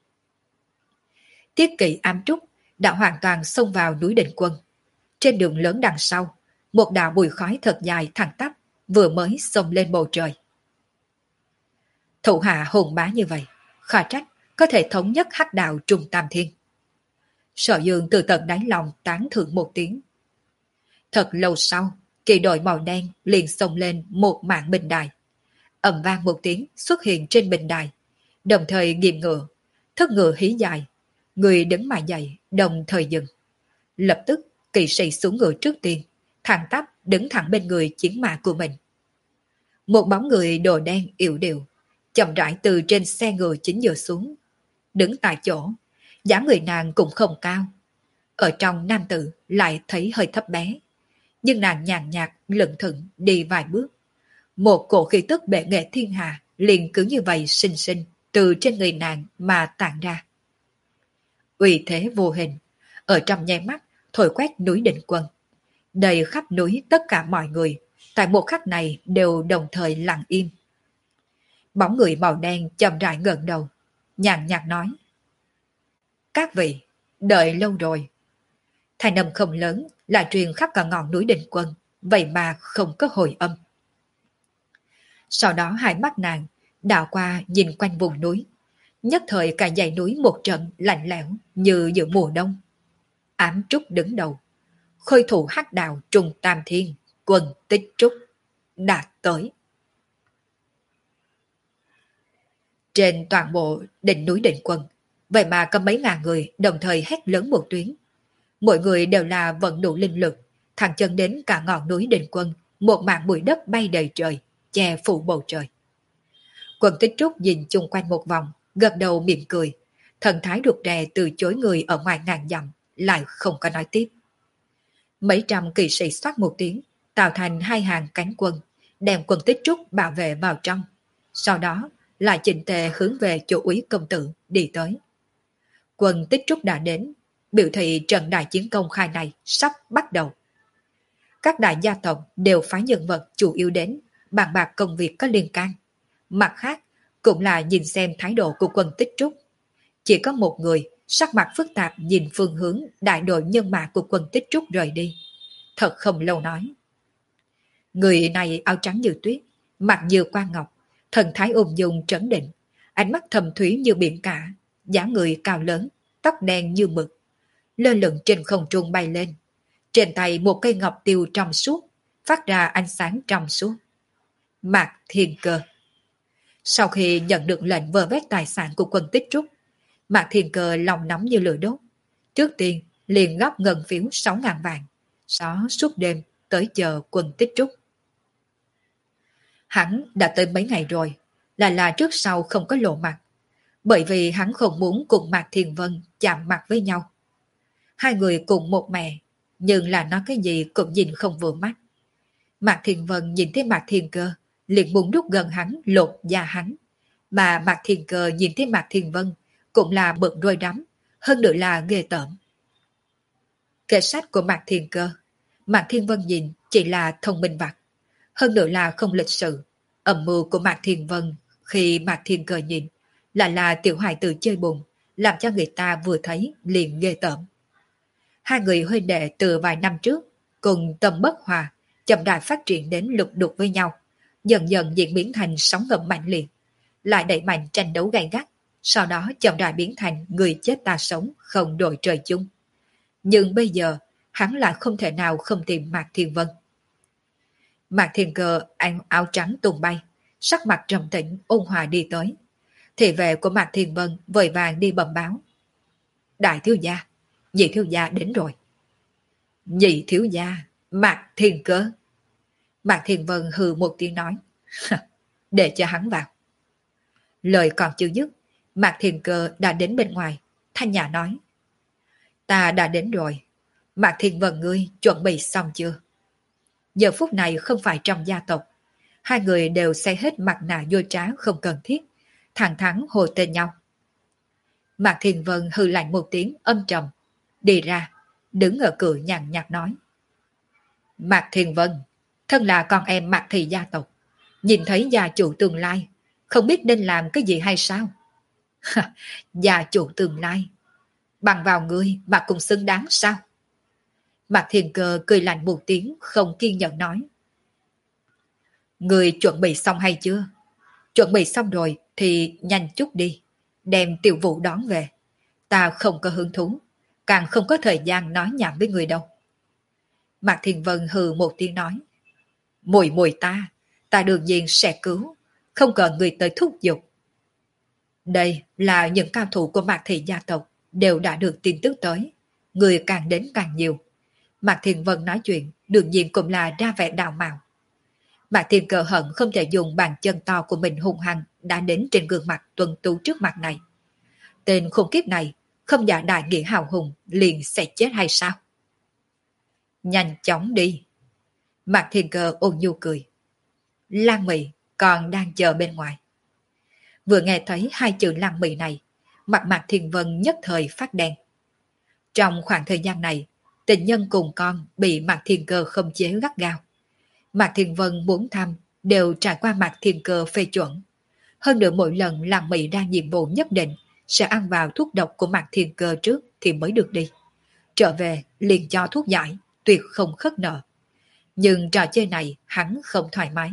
Thiết kỵ ám trúc đã hoàn toàn xông vào núi Định Quân. Trên đường lớn đằng sau, một đạo bụi khói thật dài thẳng tắp vừa mới xông lên bầu trời. Thủ hạ hùng bá như vậy, khó trách có thể thống nhất hắc đạo Trung Tam Thiên. Sở Dương từ tận đáy lòng tán thưởng một tiếng. Thật lâu sau, kỳ đội màu đen liền xông lên một mảng bình đài. Ầm vang một tiếng xuất hiện trên bình đài, đồng thời nghiệm ngựa, thất ngựa hí dài, người đứng mà dậy, đồng thời dừng. Lập tức, kỵ sĩ xuống ngựa trước tiên, thẳng tắp đứng thẳng bên người chiến mã của mình. Một bóng người đồ đen yểu điệu, chậm rãi từ trên xe ngựa chính giữa xuống, đứng tại chỗ, dáng người nàng cũng không cao. Ở trong nam tử lại thấy hơi thấp bé, nhưng nàng nhàn nhạt lững thững đi vài bước. Một cổ khí tức bệ nghệ thiên hạ liền cứ như vậy sinh sinh từ trên người nàng mà tản ra. Uy thế vô hình, ở trong nháy mắt thổi quét núi Định Quân. Đầy khắp núi tất cả mọi người, tại một khắc này đều đồng thời lặng im. Bóng người màu đen chậm rãi ngẩng đầu, nhàn nhạt nói: Các vị, đợi lâu rồi. Thanh âm không lớn là truyền khắp cả ngọn núi Định Quân, vậy mà không có hồi âm. Sau đó hai mắt nàng đảo qua nhìn quanh vùng núi, nhất thời cả dãy núi một trận lạnh lẽo như giữa mùa đông. Ám Trúc đứng đầu, khôi thủ hắc đạo Trung Tam Thiên, Quân Tích Trúc đã tới. Trên toàn bộ đỉnh núi Định Quân, vậy mà có mấy ngàn người đồng thời hét lớn một tiếng. Mỗi người đều là vận đủ linh lực, thẳng chân đến cả ngọn núi Định Quân, một mảng bụi đất bay đầy trời, che phủ bầu trời. Quân Tích Trúc nhìn chung quanh một vòng, gật đầu mỉm cười, thần thái rụt rè từ chối người ở ngoài ngàn dặm, lại không có nói tiếp. Mấy trăm kỵ sĩ xoát một tiếng, tạo thành hai hàng cánh quân, đem Quân Tích Trúc bảo vệ vào trong. Sau đó lại chỉnh tề hướng về chỗ úy công tử đi tới. Quân Tích Trúc đã đến, biểu thị trận đại chiến công khai này sắp bắt đầu. Các đại gia tộc đều phái nhân vật chủ yếu đến bàn bạc công việc có liên can. Mặt khác, cũng là nhìn xem thái độ của quân Tích Trúc. Chỉ có một người sắc mặt phức tạp nhìn phương hướng đại đội nhân mã của quân Tích Trúc rời đi. Thật không lâu nói. Người này áo trắng như tuyết, mặt như quan ngọc, thần thái ung dung trấn định, ánh mắt thầm thúy như biển cả, dáng người cao lớn, tóc đen như mực, lơ lửng trên không trung bay lên. Trên tay một cây ngọc tiêu trong suốt, phát ra ánh sáng trong suốt. Mạc Thiên Cơ. Sau khi nhận được lệnh vơ vét tài sản của quân Tích Trúc, Mạc Thiên Cơ lòng nóng như lửa đốt. Trước tiên liền góp ngân phiếu sáu ngàn vạn, xó suốt đêm tới chờ quân Tích Trúc. Hắn đã tới mấy ngày rồi, là là trước sau không có lộ mặt, bởi vì hắn không muốn cùng Mạc Thiên Vân chạm mặt với nhau. Hai người cùng một mẹ, nhưng là nói cái gì cũng nhìn không vừa mắt. Mạc Thiên Vân nhìn thấy Mạc Thiên Cơ, liền muốn rút gần hắn, lột da hắn. Mà Mạc Thiên Cơ nhìn thấy Mạc Thiên Vân, cũng là bực đôi đắm, hơn nữa là ghê tởm. Kệ sách của Mạc Thiên Cơ, Mạc Thiên Vân nhìn chỉ là thông minh vặt, hơn nữa là không lịch sự. Âm mưu của Mạc Thiên Vân khi Mạc Thiên Cơ nhìn, là là tiểu hài tử chơi bùn, làm cho người ta vừa thấy liền ghê tởm. Hai người huynh đệ từ vài năm trước, cùng tâm bất hòa, chậm rãi phát triển đến lục đục với nhau, dần dần diễn biến thành sóng ngầm mạnh liệt, lại đẩy mạnh tranh đấu gay gắt, sau đó chậm rãi biến thành người chết ta sống, không đội trời chung. Nhưng bây giờ, hắn lại không thể nào không tìm Mạc Thiên Vân. Mạc Thiên Cơ ăn áo trắng tung bay, sắc mặt trầm tĩnh ôn hòa đi tới. Thị vệ của Mạc Thiên Vân vội vàng đi bẩm báo. Đại thiếu gia, nhị thiếu gia đến rồi. Nhị thiếu gia, Mạc Thiên Cơ. Mạc Thiên Vân hừ một tiếng nói. Để cho hắn vào. Lời còn chưa dứt, Mạc Thiên Cơ đã đến bên ngoài, thanh nhã nói. Ta đã đến rồi. Mạc Thiên Vân ngươi chuẩn bị xong chưa? Giờ phút này không phải trong gia tộc. Hai người đều xây hết mặt nạ vô trá không cần thiết, thẳng thắn hồ tên nhau. Mạc Thiên Vân hừ lạnh một tiếng âm trầm, đi ra, đứng ở cửa nhàn nhạt nói. Mạc Thiên Vân, thân là con em Mạc Thị gia tộc, nhìn thấy gia chủ tương lai, không biết nên làm cái gì hay sao? Gia chủ tương lai, bằng vào ngươi mà cũng xứng đáng sao? Mạc Thiên Cơ cười lạnh một tiếng không kiên nhẫn nói. Ngươi chuẩn bị xong hay chưa? Chuẩn bị xong rồi thì nhanh chút đi, đem Tiểu Vũ đón về. Ta không có hứng thú, càng không có thời gian nói nhảm với người đâu. Mạc Thiên Vân hừ một tiếng nói. Mùi mùi ta, ta đương nhiên sẽ cứu, không cần người tới thúc giục. Đây là những cao thủ của Mạc Thị gia tộc đều đã được tin tức tới, người càng đến càng nhiều. Mạc Thiên Vân nói chuyện đương nhiên cũng là ra vẻ đào mạo. Mạc Thiên Cơ hận không thể dùng bàn chân to của mình hung hăng đã đến trên gương mặt tuân tú trước mặt này. Tên khủng khiếp này không giả đại nghĩa hào hùng liền sẽ chết hay sao? Nhanh chóng đi. Mạc Thiên Cơ ôn nhu cười. Lan Mị còn đang chờ bên ngoài. Vừa nghe thấy hai chữ Lan Mị này, mặt Mạc Thiên Vân nhất thời phát đen. Trong khoảng thời gian này, tình nhân cùng con bị Mạc Thiên Cơ không chế gắt gao. Mạc Thiên Vân muốn thăm đều trải qua Mạc Thiên Cơ phê chuẩn. Hơn nữa mỗi lần Lan Mị ra nhiệm vụ nhất định sẽ ăn vào thuốc độc của Mạc Thiên Cơ trước thì mới được đi. Trở về liền cho thuốc giải, tuyệt không khất nợ. Nhưng trò chơi này hắn không thoải mái.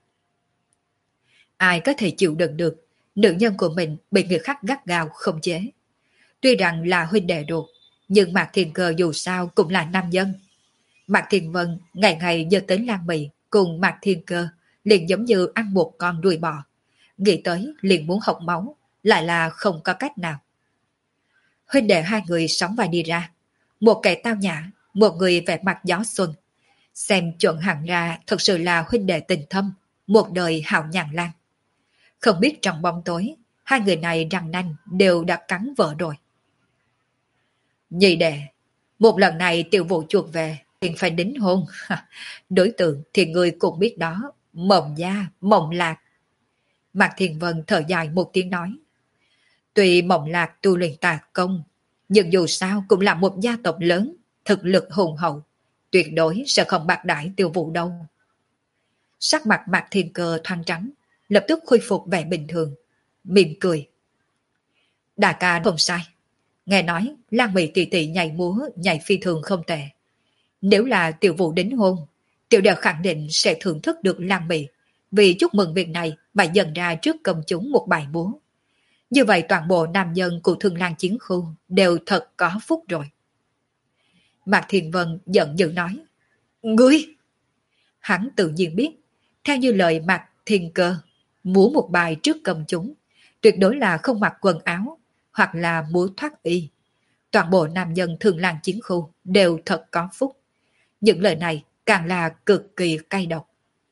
Ai có thể chịu đựng được nữ nhân của mình bị người khác gắt gao không chế. Tuy rằng là huynh đệ ruột, nhưng Mạc Thiên Cơ dù sao cũng là nam nhân. Mạc Thiên Vân ngày ngày nhớ tới Lan Mị cùng Mạc Thiên Cơ liền giống như ăn một con đuôi bò. Nghĩ tới liền muốn học máu, lại là không có cách nào. Huynh đệ hai người sóng vai đi ra. Một kẻ tao nhã, một người vẻ mặt gió xuân. Xem chuẩn hẳn ra thật sự là huynh đệ tình thâm, một đời hào nhàn lan. Không biết trong bóng tối, hai người này răng nanh đều đã cắn vợ rồi. Nhị đệ, một lần này Tiểu Vũ chuột về, thì phải đính hôn. Đối tượng thì người cũng biết đó, Mộng Gia, Mộng Lạc. Mạc Thiên Vân thở dài một tiếng nói. Tuy Mộng Lạc tu luyện tà công, nhưng dù sao cũng là một gia tộc lớn, thực lực hùng hậu, tuyệt đối sẽ không bạc đãi Tiểu Vũ đâu. Sắc mặt Mạc Thiên Cơ thoáng trắng, lập tức khôi phục vẻ bình thường, mỉm cười. Đại ca không sai. Nghe nói Lan Mị tỷ tỷ nhảy múa, nhảy phi thường không tệ. Nếu là tiểu vụ đính hôn, tiểu đệ khẳng định sẽ thưởng thức được Lan Mị, vì chúc mừng việc này mà dần ra trước công chúng một bài múa. Như vậy toàn bộ nam nhân của Thương Lan chiến khu đều thật có phúc rồi. Mạc Thiền Vân giận dữ nói. Ngươi! Hắn tự nhiên biết, theo như lời Mạc Thiên Cơ, múa một bài trước công chúng, tuyệt đối là không mặc quần áo, hoặc là múa thoát y. Toàn bộ nam nhân Thương Lan chiến khu đều thật có phúc. Những lời này càng là cực kỳ cay độc.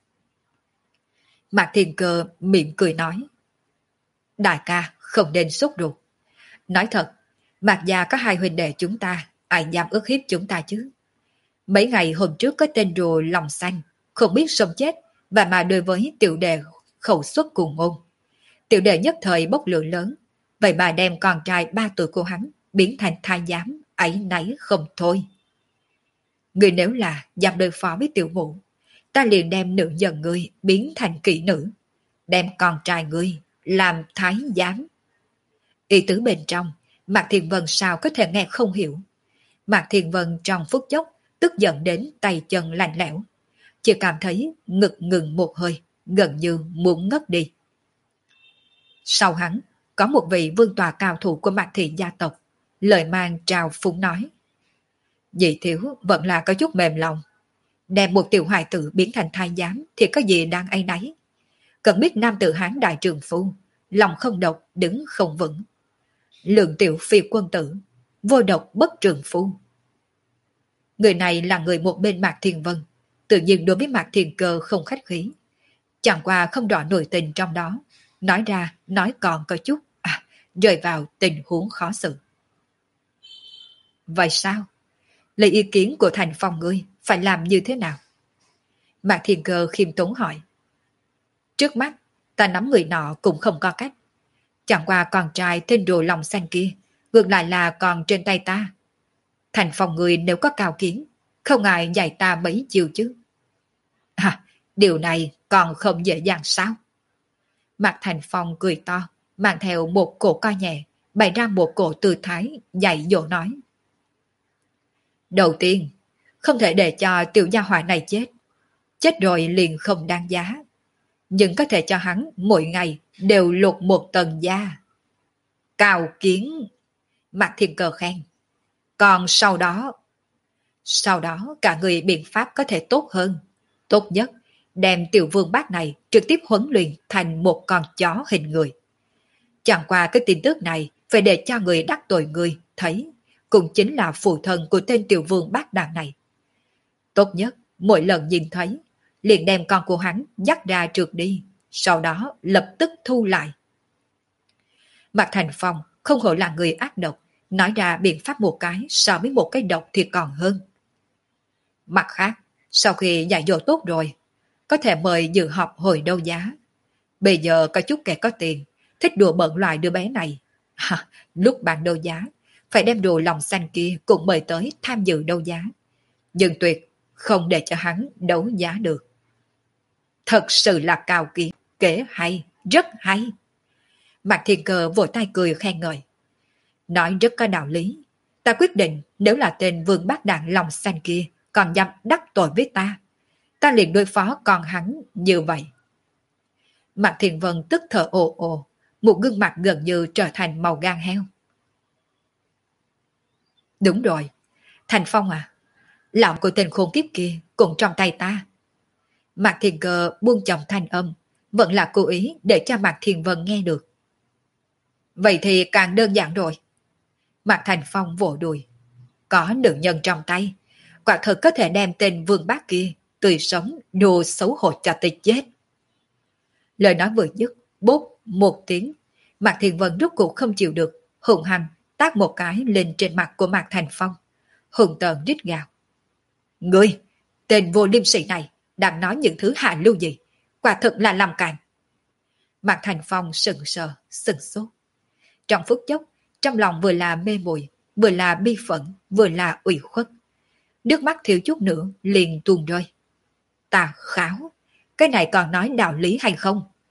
Mạc Thiên Cơ miệng cười nói. Đại ca không nên sốt ruột. Nói thật, Mạc gia có hai huynh đệ chúng ta, ai dám ức hiếp chúng ta chứ? Mấy ngày hôm trước có tên rùa lòng xanh, không biết sống chết, và mà đối với tiểu đệ khẩu xuất cùng ngôn. Tiểu đệ nhất thời bốc lửa lớn, vậy mà đem con trai ba tuổi của hắn biến thành thái giám, ấy nấy không thôi. Người nếu là dám đối phó với tiểu vũ, ta liền đem nữ nhân ngươi biến thành kỹ nữ, đem con trai ngươi làm thái giám. Ý tứ bên trong, Mạc Thiền Vân sao có thể nghe không hiểu. Mạc Thiền Vân trong phút chốc tức giận đến tay chân lạnh lẽo, chỉ cảm thấy ngực ngừng một hơi, gần như muốn ngất đi. Sau hắn, có một vị vương tòa cao thủ của Mạc thị gia tộc, lời mang trào phúng nói. Dị thiếu vẫn là có chút mềm lòng. Đem một tiểu hài tử biến thành thái giám thì có gì đang áy náy. Cần biết nam tử Hán đại trường phu, lòng không độc, đứng không vững. Lượng tiểu phi quân tử, vô độc bất trường phu. Người này là người một bên Mạc Thiên Vân, tự nhiên đối với Mạc Thiên Cơ không khách khí. Chẳng qua không rõ nội tình trong đó, nói ra nói còn có chút, à, rơi vào tình huống khó xử. Vậy sao? Lấy ý kiến của Thành Phong ngươi phải làm như thế nào? Mạc Thiên Cơ khiêm tốn hỏi. Trước mắt, ta nắm người nọ cũng không có cách. Chẳng qua con trai tên đồ lòng xanh kia, ngược lại là còn trên tay ta. Thành Phong ngươi nếu có cao kiến, không ngại dạy ta mấy chiều chứ. À, điều này còn không dễ dàng sao? Mạc Thành Phong cười to, mang theo một cổ co nhẹ, bày ra một cổ tư thái, dạy dỗ nói. Đầu tiên, không thể để cho tiểu gia hỏa này chết. Chết rồi liền không đáng giá. Nhưng có thể cho hắn mỗi ngày đều lột một tầng da. Cao kiến! Mạc Thiên Cơ khen. Còn sau đó... Sau đó cả người biện pháp có thể tốt hơn. Tốt nhất, đem tiểu vương bác này trực tiếp huấn luyện thành một con chó hình người. Chẳng qua cái tin tức này phải để cho người đắc tội người thấy, cũng chính là phụ thân của tên tiểu vương bác đàn này. Tốt nhất, mỗi lần nhìn thấy, liền đem con của hắn dắt ra trượt đi, sau đó lập tức thu lại. Mạc Thành Phong không hổ là người ác độc, nói ra biện pháp một cái so với một cái độc thì còn hơn. Mặt khác, sau khi dạy dỗ tốt rồi, có thể mời dự họp hồi đấu giá. Bây giờ có chút kẻ có tiền, thích đùa bận loại đứa bé này. À, lúc bạn đấu giá, phải đem đồ lòng xanh kia cũng mời tới tham dự đấu giá. Nhưng tuyệt không để cho hắn đấu giá được. Thật sự là cao kiến, kế hay, rất hay. Mạc Thiên Cơ vội tay cười khen ngợi. Nói rất có đạo lý. Ta quyết định nếu là tên vương bác đạn lòng xanh kia còn dám đắc tội với ta, ta liền đối phó con hắn như vậy. Mạc Thiên Vân tức thở ồ ồ, một gương mặt gần như trở thành màu gan heo. Đúng rồi, Thành Phong à, lòng của tên khốn kiếp kia cũng trong tay ta. Mạc Thiên Cơ buông chồng thanh âm, vẫn là cố ý để cho Mạc Thiên Vân nghe được. Vậy thì càng đơn giản rồi. Mạc Thành Phong vỗ đùi. Có nữ nhân trong tay, quả thực có thể đem tên vương bác kia tươi sống đồ xấu hổ cho tới chết. Lời nói vừa dứt, bốp một tiếng, Mạc Thiên Vân rút cuộc không chịu được, hùng hăng tát một cái lên trên mặt của Mạc Thành Phong. Hùng tợn rít gào. Ngươi, tên vô liêm sỉ này, đang nói những thứ hạ lưu gì? Quả thực là làm càn. Mạc Thành Phong sừng sờ, sừng sốt. Trong phút chốc, trong lòng vừa là mê muội, vừa là bi phẫn, vừa là ủy khuất. Nước mắt thiếu chút nữa liền tuôn rơi. Tà kháo, cái này còn nói đạo lý hay không?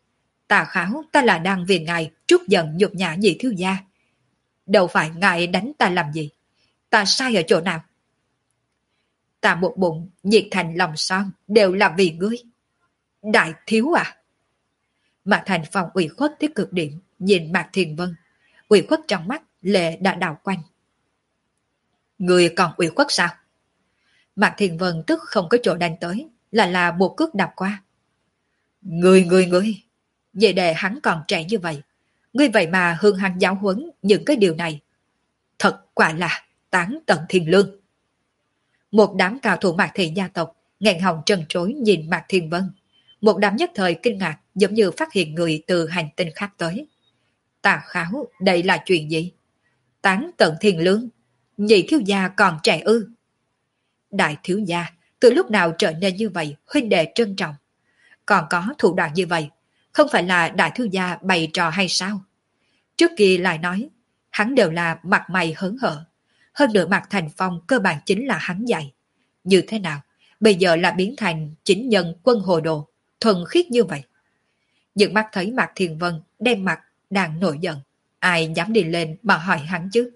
Tà Kháo, ta là đang vì ngài trút giận nhục nhã nhị thiếu gia. Đâu phải ngài đánh ta làm gì? Ta sai ở chỗ nào? Ta một bụng nhiệt thành lòng son đều là vì ngươi. Đại thiếu à? Mạc Thành Phong ủy khuất tới cực điểm, nhìn Mạc Thiền Vân. Ủy khuất trong mắt, lệ đã đảo quanh. Ngươi còn ủy khuất sao? Mạc Thiền Vân tức không có chỗ đánh tới, là là một cước đạp qua. Ngươi, ngươi, ngươi, về đề hắn còn trẻ như vậy. Ngươi vậy mà hương hắn giáo huấn những cái điều này. Thật quả là tán tận thiên lương. Một đám cao thủ Mạc Thị gia tộc, nghẹn họng trần trối nhìn Mạc Thiền Vân. Một đám nhất thời kinh ngạc giống như phát hiện người từ hành tinh khác tới. Tà Kháo, đây là chuyện gì? Tán tận thiên lương, nhị thiếu gia còn trẻ ư? Đại thiếu gia, từ lúc nào trở nên như vậy, huynh đệ trân trọng. Còn có thủ đoạn như vậy, không phải là đại thiếu gia bày trò hay sao? Trước kia lại nói, hắn đều là mặt mày hớn hở. Hơn nữa Mạc Thành Phong cơ bản chính là hắn dạy. Như thế nào, bây giờ là biến thành chính nhân quân hồ đồ, thuần khiết như vậy. Nhưng mắt thấy Mạc Thiền Vân đem mặt đang nổi giận, ai dám đi lên mà hỏi hắn chứ?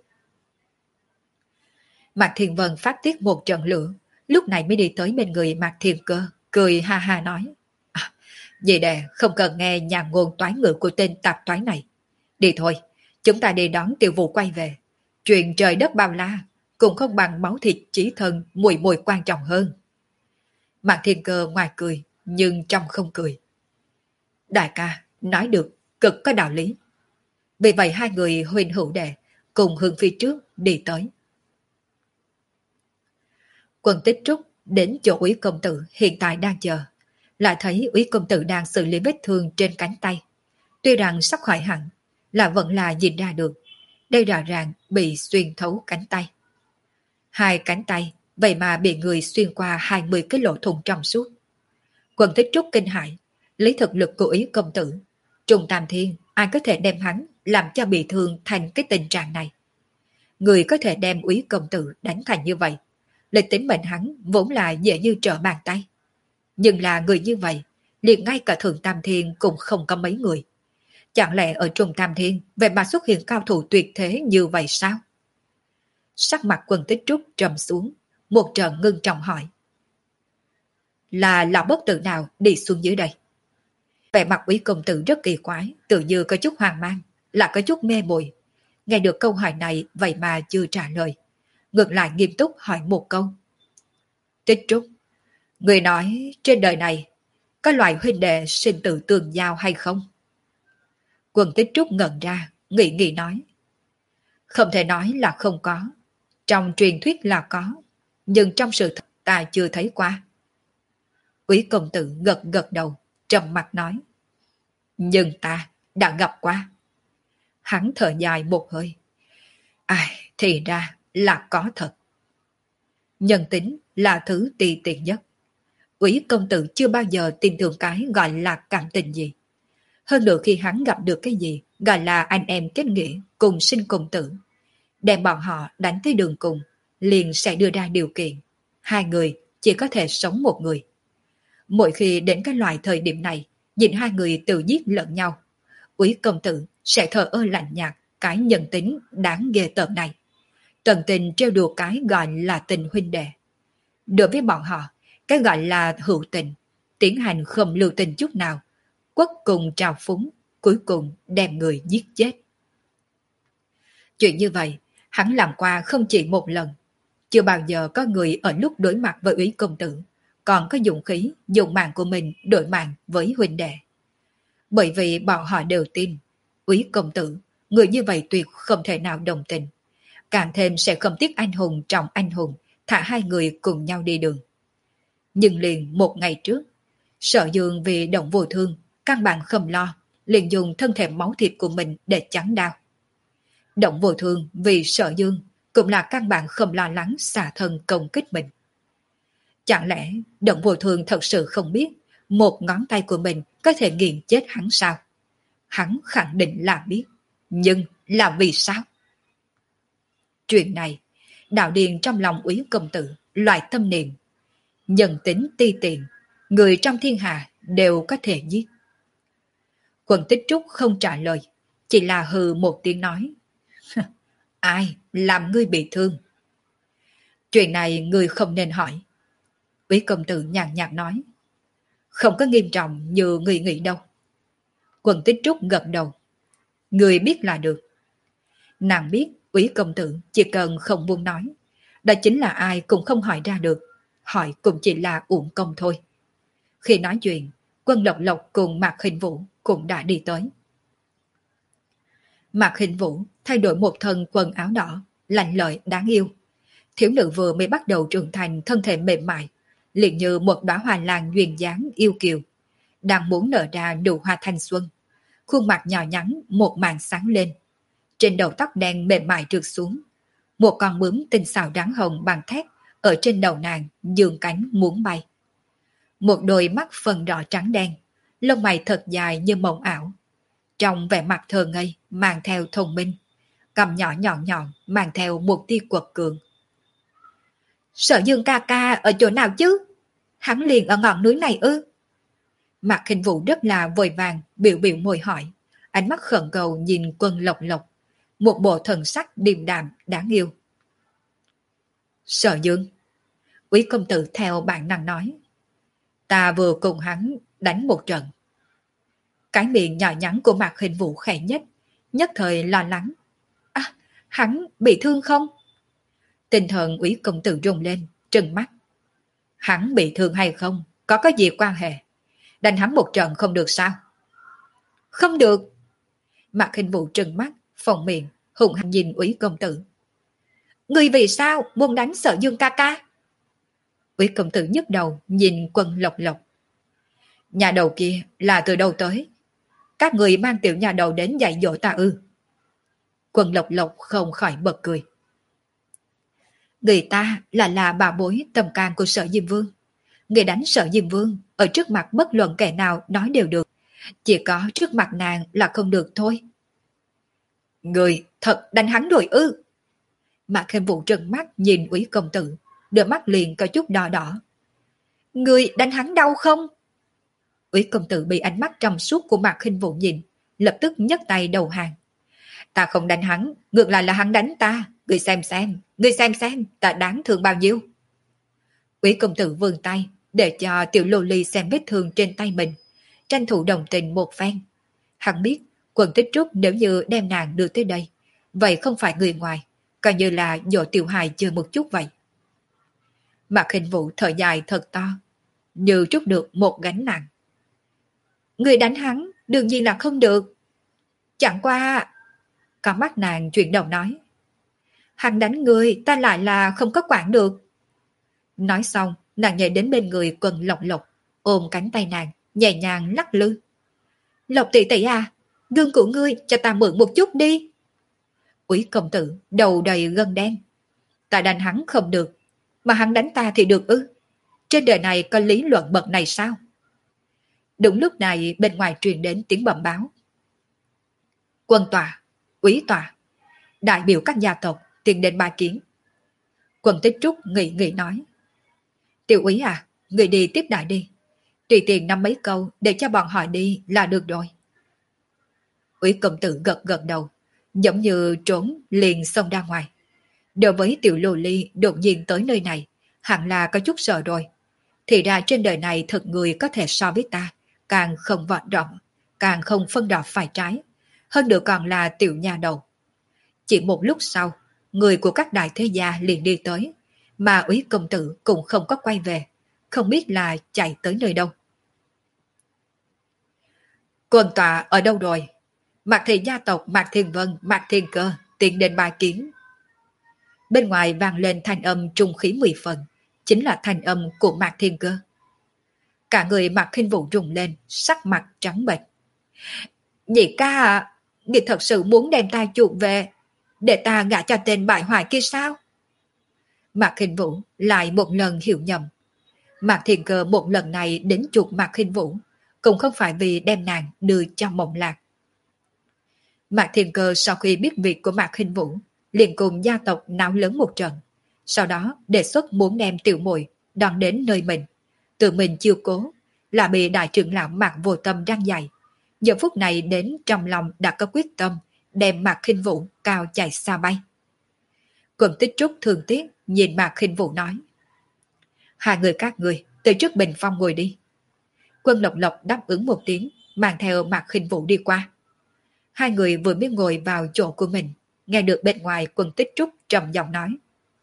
Mạc Thiền Vân phát tiết một trận lửa, lúc này mới đi tới bên người Mạc Thiền Cơ, cười ha ha nói. À, vậy đệ không cần nghe nhà ngôn toán ngữ của tên tạp toán này. Đi thôi, chúng ta đi đón Tiểu Vũ quay về. Chuyện trời đất bao la, cũng không bằng máu thịt chí thân mùi mùi quan trọng hơn. Mạc Thiền Cơ ngoài cười, nhưng trong không cười. Đại ca, nói được, cực có đạo lý. Vì vậy hai người huynh hữu đệ cùng hướng phía trước đi tới. Quân Tích Trúc đến chỗ Úy công tử hiện tại đang chờ, lại thấy Úy công tử đang xử lý vết thương trên cánh tay. Tuy rằng sắp khỏi hẳn, là vẫn là nhìn ra được, đây rõ ràng bị xuyên thấu cánh tay. Hai cánh tay, vậy mà bị người xuyên qua hai mươi cái lỗ thủng trong suốt. Quân Tích Trúc kinh hãi, lấy thực lực của Úy công tử, Trùng Tam Thiên, ai có thể đem hắn làm cho bị thương thành cái tình trạng này? Người có thể đem Úy công tử đánh thành như vậy, lịch tính mệnh hắn vốn là dễ như trở bàn tay. Nhưng là người như vậy, liền ngay cả Thượng Tam Thiên cũng không có mấy người. Chẳng lẽ ở Trùng Tam Thiên vậy mà xuất hiện cao thủ tuyệt thế như vậy sao? Sắc mặt Quân Tích Trúc trầm xuống, một trận ngưng trọng hỏi. Là lão bất tử nào đi xuống dưới đây? Vẻ mặt Úy công tử rất kỳ quái, tự như có chút hoang mang, là có chút mê muội. Nghe được câu hỏi này vậy mà chưa trả lời. Ngược lại nghiêm túc hỏi một câu. Tích Trúc, người nói trên đời này có loại huynh đệ sinh tử tương giao hay không? Quân Tích Trúc ngẩn ra, nghĩ nghĩ nói. Không thể nói là không có. Trong truyền thuyết là có, nhưng trong sự thật ta chưa thấy qua. Úy công tử gật gật đầu, trầm mặt nói. Nhưng ta đã gặp qua. Hắn thở dài một hơi. Ai, thì ra là có thật. Nhân tính là thứ tì tiện nhất. Úy công tử chưa bao giờ tin tưởng cái gọi là cảm tình gì. Hơn nữa khi hắn gặp được cái gì gọi là anh em kết nghĩa cùng sinh cùng tử, đem bọn họ đánh tới đường cùng, liền sẽ đưa ra điều kiện. Hai người chỉ có thể sống một người. Mỗi khi đến cái loại thời điểm này, nhìn hai người tự giết lẫn nhau, Úy công tử sẽ thờ ơ lạnh nhạt cái nhân tính đáng ghê tởm này. Tận tình trêu đùa cái gọi là tình huynh đệ. Đối với bọn họ, cái gọi là hữu tình, tiến hành không lưu tình chút nào, quất cùng trào phúng, cuối cùng đem người giết chết. Chuyện như vậy, hắn làm qua không chỉ một lần. Chưa bao giờ có người ở lúc đối mặt với Úy công tử, còn có dụng khí, dùng mạng của mình đổi mạng với huynh đệ. Bởi vì bọn họ đều tin, Úy công tử, người như vậy tuyệt không thể nào đồng tình. Càng thêm sẽ không tiếc anh hùng trọng anh hùng, thả hai người cùng nhau đi đường. Nhưng liền một ngày trước, Sở Dương vì động vô thương, căn bản không lo, liền dùng thân thể máu thịt của mình để chắn đao. Động vô thương vì Sở Dương cũng là căn bản không lo lắng xả thân công kích mình. Chẳng lẽ Động vô thương thật sự không biết một ngón tay của mình có thể nghiền chết hắn sao? Hắn khẳng định là biết, nhưng là vì sao? Chuyện này, đạo điền trong lòng Úy công tử, loại tâm niệm. Nhân tính ti tiện, người trong thiên hạ đều có thể giết. Quần Tích Trúc không trả lời, chỉ là hừ một tiếng nói. Ai làm ngươi bị thương? Chuyện này ngươi không nên hỏi. Úy công tử nhàn nhạt nói. Không có nghiêm trọng như ngươi nghĩ đâu. Quần Tích Trúc gật đầu. Ngươi biết là được. Nàng biết Úy công tử chỉ cần không buông nói, đó chính là ai cũng không hỏi ra được, hỏi cũng chỉ là uổng công thôi. Khi nói chuyện, Quân Lộc Lộc cùng Mạc Hình Vũ cũng đã đi tới. Mạc Hình Vũ thay đổi một thân quần áo đỏ, lạnh lợi đáng yêu. Thiếu nữ vừa mới bắt đầu trưởng thành, thân thể mềm mại, liền như một đóa hoa lan duyên dáng yêu kiều, đang muốn nở ra nụ hoa thanh xuân. Khuôn mặt nhỏ nhắn một màn sáng lên, trên đầu tóc đen mềm mại trượt xuống, một con bướm tinh xảo đáng hồng bằng thép ở trên đầu nàng dương cánh muốn bay. Một đôi mắt phần đỏ trắng đen, lông mày thật dài như mộng ảo, trong vẻ mặt thờ ngây mang theo thông minh, cằm nhỏ nhọn nhọn mang theo một tia quật cường. Sở Dương ca ca ở chỗ nào chứ? Hắn liền ở ngọn núi này ư? Mạc Hình Vũ rất là vội vàng biểu biểu môi hỏi, ánh mắt khẩn cầu nhìn Quân Lộc Lộc, một bộ thần sắc điềm đạm đáng yêu. Sở Dương, Úy công tử theo bản năng nói, ta vừa cùng hắn đánh một trận. Cái miệng nhỏ nhắn của Mạc Hình Vũ khẽ nhất, nhất thời lo lắng. À, hắn bị thương không? Tinh thần Úy công tử rung lên, trừng mắt. Hắn bị thương hay không, có có gì quan hệ? Đánh hắn một trận không được sao? Không được. Mạc Hình Vũ trừng mắt, phồng miệng, hùng hăng nhìn Úy công tử. Người vì sao muốn đánh Sở Dương ca ca? Úy công tử nhức đầu nhìn Quân Lộc Lộc. Nhà đầu kia là từ đâu tới? Các người mang tiểu nhà đầu đến dạy dỗ ta ư? Quân Lộc Lộc không khỏi bật cười. Người ta là là bà bối tầm can của Sở Diêm Vương. Người đánh Sở Diêm Vương ở trước mặt bất luận kẻ nào nói đều được, chỉ có trước mặt nàng là không được thôi. Người thật đánh hắn rồi ư? Mạc Hình Vũ trừng mắt nhìn Úy công tử, đôi mắt liền có chút đỏ đỏ. Người đánh hắn đau không? Úy công tử bị ánh mắt trong suốt của Mạc Hình Vũ nhìn, lập tức nhấc tay đầu hàng. Ta không đánh hắn, ngược lại là hắn đánh ta. Người xem xem, người xem xem, ta đáng thương bao nhiêu. Úy công tử vươn tay để cho tiểu lô ly xem vết thương trên tay mình, tranh thủ đồng tình một phen. Hắn biết Quân Tích Trúc nếu như đem nàng đưa tới đây, vậy không phải người ngoài, coi như là dỗ tiểu hài chơi một chút vậy. Mạc Hình Vũ thở dài thật to, như trút được một gánh nặng. Người đánh hắn đương nhiên là không được. Chẳng qua... Con mắt nàng chuyển đầu nói. Hắn đánh người ta lại là không có quản được. Nói xong, nàng nhảy đến bên người Quân Lộc Lộc, ôm cánh tay nàng, nhẹ nhàng lắc lư. Lộc tỷ tỷ à, gương của ngươi cho ta mượn một chút đi. Úy công tử đầu đầy gân đen. Ta đánh hắn không được, mà hắn đánh ta thì được ư? Trên đời này có lý luận bậc này sao? Đúng lúc này bên ngoài truyền đến tiếng bẩm báo. Quân tòa, úy tòa, đại biểu các gia tộc tiến đến bài kiến. Quân Tích Trúc nghĩ nghĩ nói. Tiểu úy à, người đi tiếp đại đi. Tùy tiền năm mấy câu để cho bọn họ đi là được rồi. Úy công tử gật gật đầu, giống như trốn liền xông ra ngoài. Đối với tiểu lô ly đột nhiên tới nơi này, hẳn là có chút sợ rồi. Thì ra trên đời này thật người có thể so với ta, càng không vọt rộng, càng không phân đỏ phải trái, hơn nữa còn là tiểu nhà đầu. Chỉ một lúc sau, người của các đại thế gia liền đi tới, mà úy công tử cũng không có quay về, không biết là chạy tới nơi đâu. Quân tọa ở đâu rồi? Mạc thị gia tộc Mạc Thiên Vân, Mạc Thiên Cơ tiến đến bài kiến. Bên ngoài vang lên thanh âm trung khí mười phần, chính là thanh âm của Mạc Thiên Cơ. Cả người Mạc Khinh Vũ rùng lên, sắc mặt trắng bệch. Nhị ca à, ngươi thật sự muốn đem ta chuộc về, để ta gả cho tên bại hoại kia sao? Mạc Khinh Vũ lại một lần hiểu nhầm. Mạc Thiên Cơ một lần này đến chuộc Mạc Khinh Vũ, cũng không phải vì đem nàng đưa cho Mộng Lạc. Mạc Thiên Cơ sau khi biết việc của Mạc Khinh Vũ, liền cùng gia tộc náo lớn một trận, sau đó đề xuất muốn đem tiểu muội đón đến nơi mình, tự mình chiêu cố, là bị đại trưởng lão Mạc Vô Tâm răng dạy, giờ phút này đến trong lòng đã có quyết tâm đem Mạc Khinh Vũ cao chạy xa bay. Quân Tích Trúc thương tiếc nhìn Mạc Khinh Vũ nói: hai người các người từ trước bình phong ngồi đi. Quân Lộc Lộc đáp ứng một tiếng, mang theo Mạc Khinh Vũ đi qua. Hai người vừa mới ngồi vào chỗ của mình, nghe được bên ngoài Quân Tích Trúc trầm giọng nói: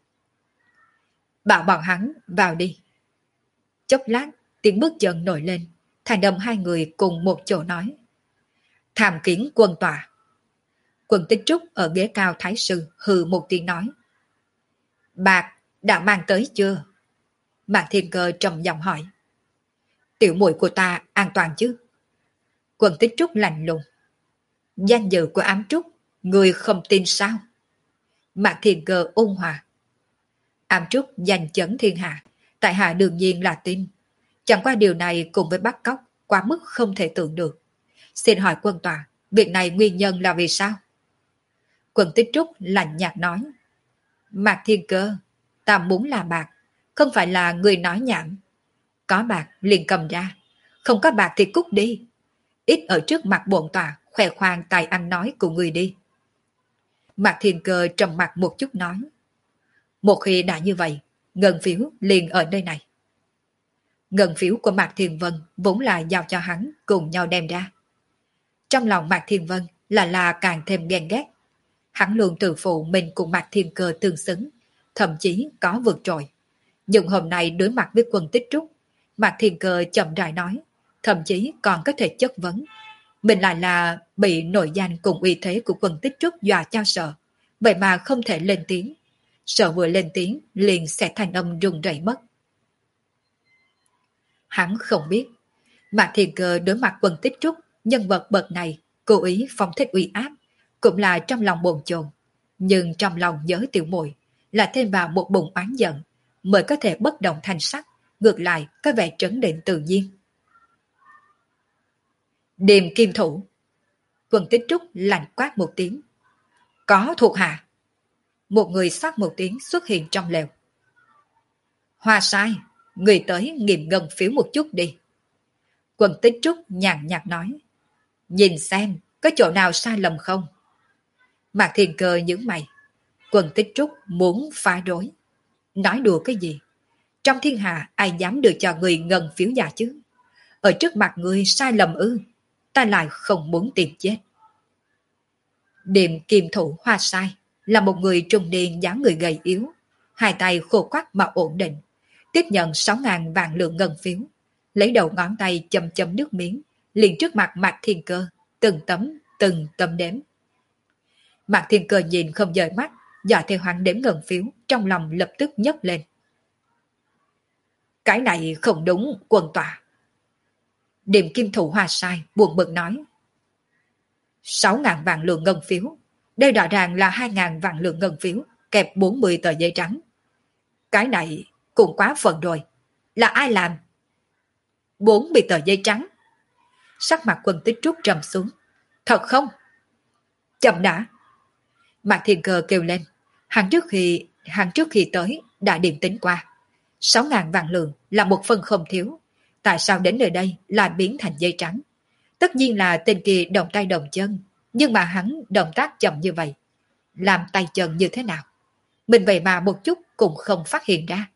bảo bọn hắn vào đi. Chốc lát, tiếng bước chân nổi lên, thành âm hai người cùng một chỗ nói: tham kiến quân tòa. Quân Tích Trúc ở ghế cao thái sư hừ một tiếng nói: bạc đã mang tới chưa? Mạc Thiên Cơ trầm giọng hỏi: tiểu muội của ta an toàn chứ? Quân Tích Trúc lạnh lùng: danh dự của Ám Trúc, người không tin sao? Mạc Thiên Cơ ôn hòa: Ám Trúc danh chấn thiên hạ, tại hạ đương nhiên là tin. Chẳng qua điều này cùng với bắt cóc quá mức không thể tưởng được. Xin hỏi quân tòa, việc này nguyên nhân là vì sao? Quân Tích Trúc lạnh nhạt nói: Mạc Thiên Cơ, ta muốn là bạc, không phải là người nói nhảm. Có bạc liền cầm ra, không có bạc thì cút đi. Ít ở trước mặt bổn tòa khoe khoang tài ăn nói của người đi. Mạc Thiên Cơ trầm mặt một chút nói: một khi đã như vậy, ngân phiếu liền ở nơi này. Ngân phiếu của Mạc Thiên Vân vốn là giao cho hắn cùng nhau đem ra. Trong lòng Mạc Thiên Vân là là càng thêm ghen ghét. Hắn luôn tự phụ mình cùng Mạc Thiên Cơ tương xứng, thậm chí có vượt trội. Nhưng hôm nay đối mặt với Quân Tích Trúc, Mạc Thiên Cơ chậm rãi nói, thậm chí còn có thể chất vấn. Mình lại là bị nội danh cùng uy thế của Quân Tích Trúc dọa cho sợ, vậy mà không thể lên tiếng. Sợ vừa lên tiếng liền sẽ thành âm run rẩy mất. Hắn không biết, Mạc Thiên Cơ đối mặt Quân Tích Trúc, nhân vật bậc này, cố ý phong thích uy áp, cũng là trong lòng bồn chồn. Nhưng trong lòng nhớ tiểu muội là thêm vào một bụng oán giận, mới có thể bất động thanh sắc, ngược lại có vẻ trấn định tự nhiên. Điềm kim thủ. Quân Tích Trúc lạnh quát một tiếng. Có thuộc hạ. Một người xoát một tiếng xuất hiện trong lều. Hoa sai, người tới nghiệm ngân phiếu một chút đi. Quân Tích Trúc nhàn nhạt nói. Nhìn xem, có chỗ nào sai lầm không? Mạc Thiên Cơ nhướng mày. Quân Tích Trúc muốn phá rối. Nói đùa cái gì? Trong thiên hạ ai dám đưa cho người ngân phiếu giả chứ? Ở trước mặt người sai lầm ư? Ta lại không muốn tìm chết. Điềm kim thủ Hoa sai là một người trung niên dáng người gầy yếu, hai tay khô quắt mà ổn định, tiếp nhận sáu ngàn vạn lượng ngân phiếu, lấy đầu ngón tay chầm chầm nước miếng, liền trước mặt Mạc Thiên Cơ, từng tấm, từng tấm đếm. Mạc Thiên Cơ nhìn không rời mắt, dõi theo hắn đếm ngân phiếu, trong lòng lập tức nhấc lên. Cái này không đúng, quân tòa. Điềm kim thủ Hoa sai buồn bực nói. Sáu ngàn vạn lượng ngân phiếu, đây rõ ràng là hai ngàn vạn lượng ngân phiếu, kẹp bốn mươi tờ giấy trắng. Cái này cũng quá phần rồi. Là ai làm? bốn mươi tờ giấy trắng. Sắc mặt Quân Tích Trúc trầm xuống. Thật không? Chậm đã. Mạc Thiên Cơ kêu lên. Hắn trước khi, hắn trước khi tới đã điểm tính qua. Sáu ngàn vạn lượng là một phần không thiếu. Tại sao đến nơi đây lại biến thành dây trắng? Tất nhiên là tên kia động tay động chân, nhưng mà hắn động tác chậm như vậy. Làm tay chân như thế nào? Mình vậy mà một chút cũng không phát hiện ra.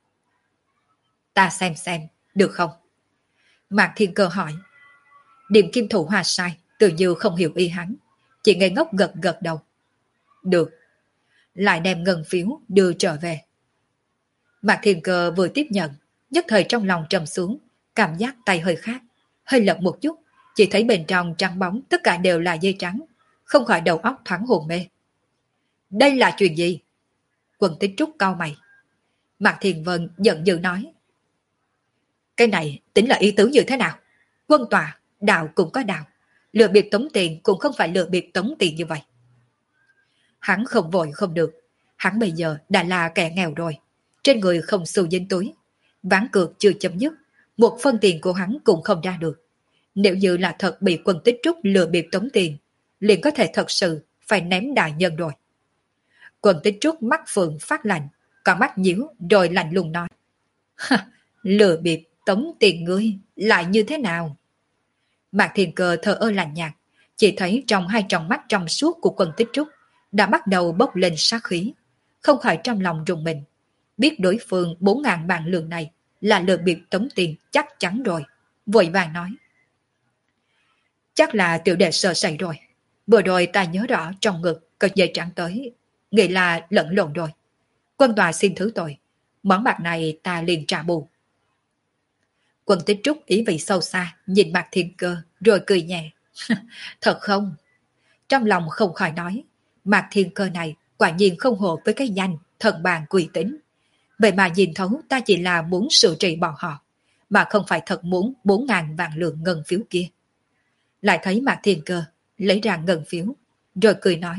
Ta xem xem, được không? Mạc Thiên Cơ hỏi. Điềm kim thủ Hoa sai, tự như không hiểu ý hắn. Chỉ ngây ngốc gật gật đầu. Được. Lại đem ngân phiếu đưa trở về. Mạc Thiên Cơ vừa tiếp nhận, nhất thời trong lòng trầm xuống, cảm giác tay hơi khác, hơi lật một chút, chỉ thấy bên trong trắng bóng tất cả đều là dây trắng, không khỏi đầu óc thoáng hồn mê. Đây là chuyện gì? Quân Tích Trúc cau mày. Mạc Thiên Vân giận dữ nói. Cái này tính là ý tứ như thế nào? Quân tòa, đạo cũng có đạo, lừa bịp tống tiền cũng không phải lừa bịp tống tiền như vậy. Hắn không vội không được, hắn bây giờ đã là kẻ nghèo rồi, trên người không xu dính túi, ván cược chưa chấm dứt, một phân tiền của hắn cũng không ra được. Nếu như là thật bị Quân Tích Trúc lừa bịp tống tiền, liền có thể thật sự phải ném đại nhân rồi. Quân Tích Trúc mắt phượng phát lạnh, còn mắt nhíu rồi lạnh lùng nói. Lừa bịp tống tiền ngươi lại như thế nào? Mạc Thiên Cơ thờ ơ lạnh nhạt, chỉ thấy trong hai tròng mắt trong suốt của Quân Tích Trúc đã bắt đầu bốc lên sát khí, không khỏi trong lòng rùng mình. Biết đối phương bốn ngàn vạn lượng này là lừa bịp tống tiền chắc chắn rồi, vội vàng nói. Chắc là tiểu đệ sợ sẩy rồi, vừa rồi ta nhớ rõ trong ngực có dây trắng tới, nghĩ là lẫn lộn rồi. Quân tòa xin thứ tội, món bạc này ta liền trả bù. Quân Tích Trúc ý vị sâu xa nhìn Mạc Thiên Cơ rồi cười nhẹ. Thật không? Trong lòng không khỏi nói, Mạc Thiên Cơ này quả nhiên không hộ với cái danh thần bàn quỷ tính. Vậy mà nhìn thấu ta chỉ là muốn xử trị bọn họ, mà không phải thật muốn bốn ngàn vạn lượng ngân phiếu kia. Lại thấy Mạc Thiên Cơ lấy ra ngân phiếu, rồi cười nói.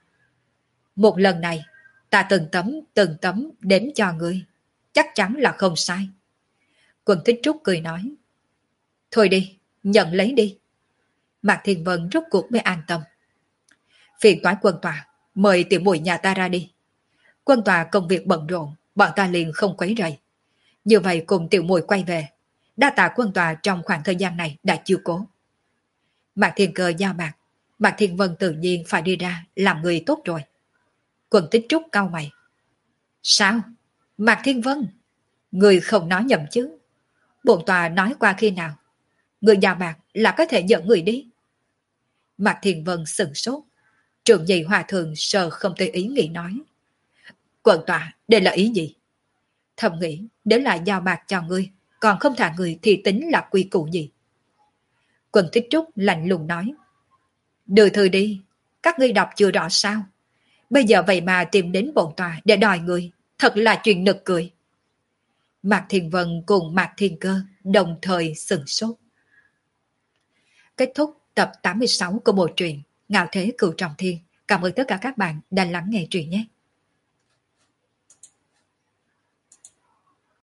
Một lần này, ta từng tấm từng tấm đếm cho ngươi, chắc chắn là không sai. Quân Tích Trúc cười nói. Thôi đi, nhận lấy đi. Mạc Thiên Vân rốt cuộc mới an tâm. Phiền toái quân tòa, mời tiểu muội nhà ta ra đi. Quân tòa công việc bận rộn, bọn ta liền không quấy rầy. Như vậy cùng tiểu muội quay về, đa tạ quân tòa trong khoảng thời gian này đã chiêu cố. Mạc Thiên Cơ giao bạc, Mạc Thiên Vân tự nhiên phải đi ra làm người tốt rồi. Quân Tích Trúc cau mày. Sao? Mạc Thiên Vân? Người không nói nhầm chứ? Bổn tòa nói qua khi nào? Người giao bạc là có thể dẫn người đi. Mạc Thiên Vân sừng sốt. Trưởng nhị hòa thượng sờ không tùy ý nghĩ nói. Quận tòa, đây là ý gì? Thầm nghĩ, nếu là giao bạc cho ngươi, còn không thả người thì tính là quy củ gì? Quân Tích Trúc lạnh lùng nói. Đưa thư đi, các ngươi đọc chưa rõ sao? Bây giờ vậy mà tìm đến bổn tòa để đòi người, thật là chuyện nực cười. Mạc Thiên Vân cùng Mạc Thiên Cơ đồng thời sừng sốt. Kết thúc tập tám mươi sáu của bộ truyện Ngạo Thế Cửu Trọng Thiên. Cảm ơn tất cả các bạn đã lắng nghe truyện nhé.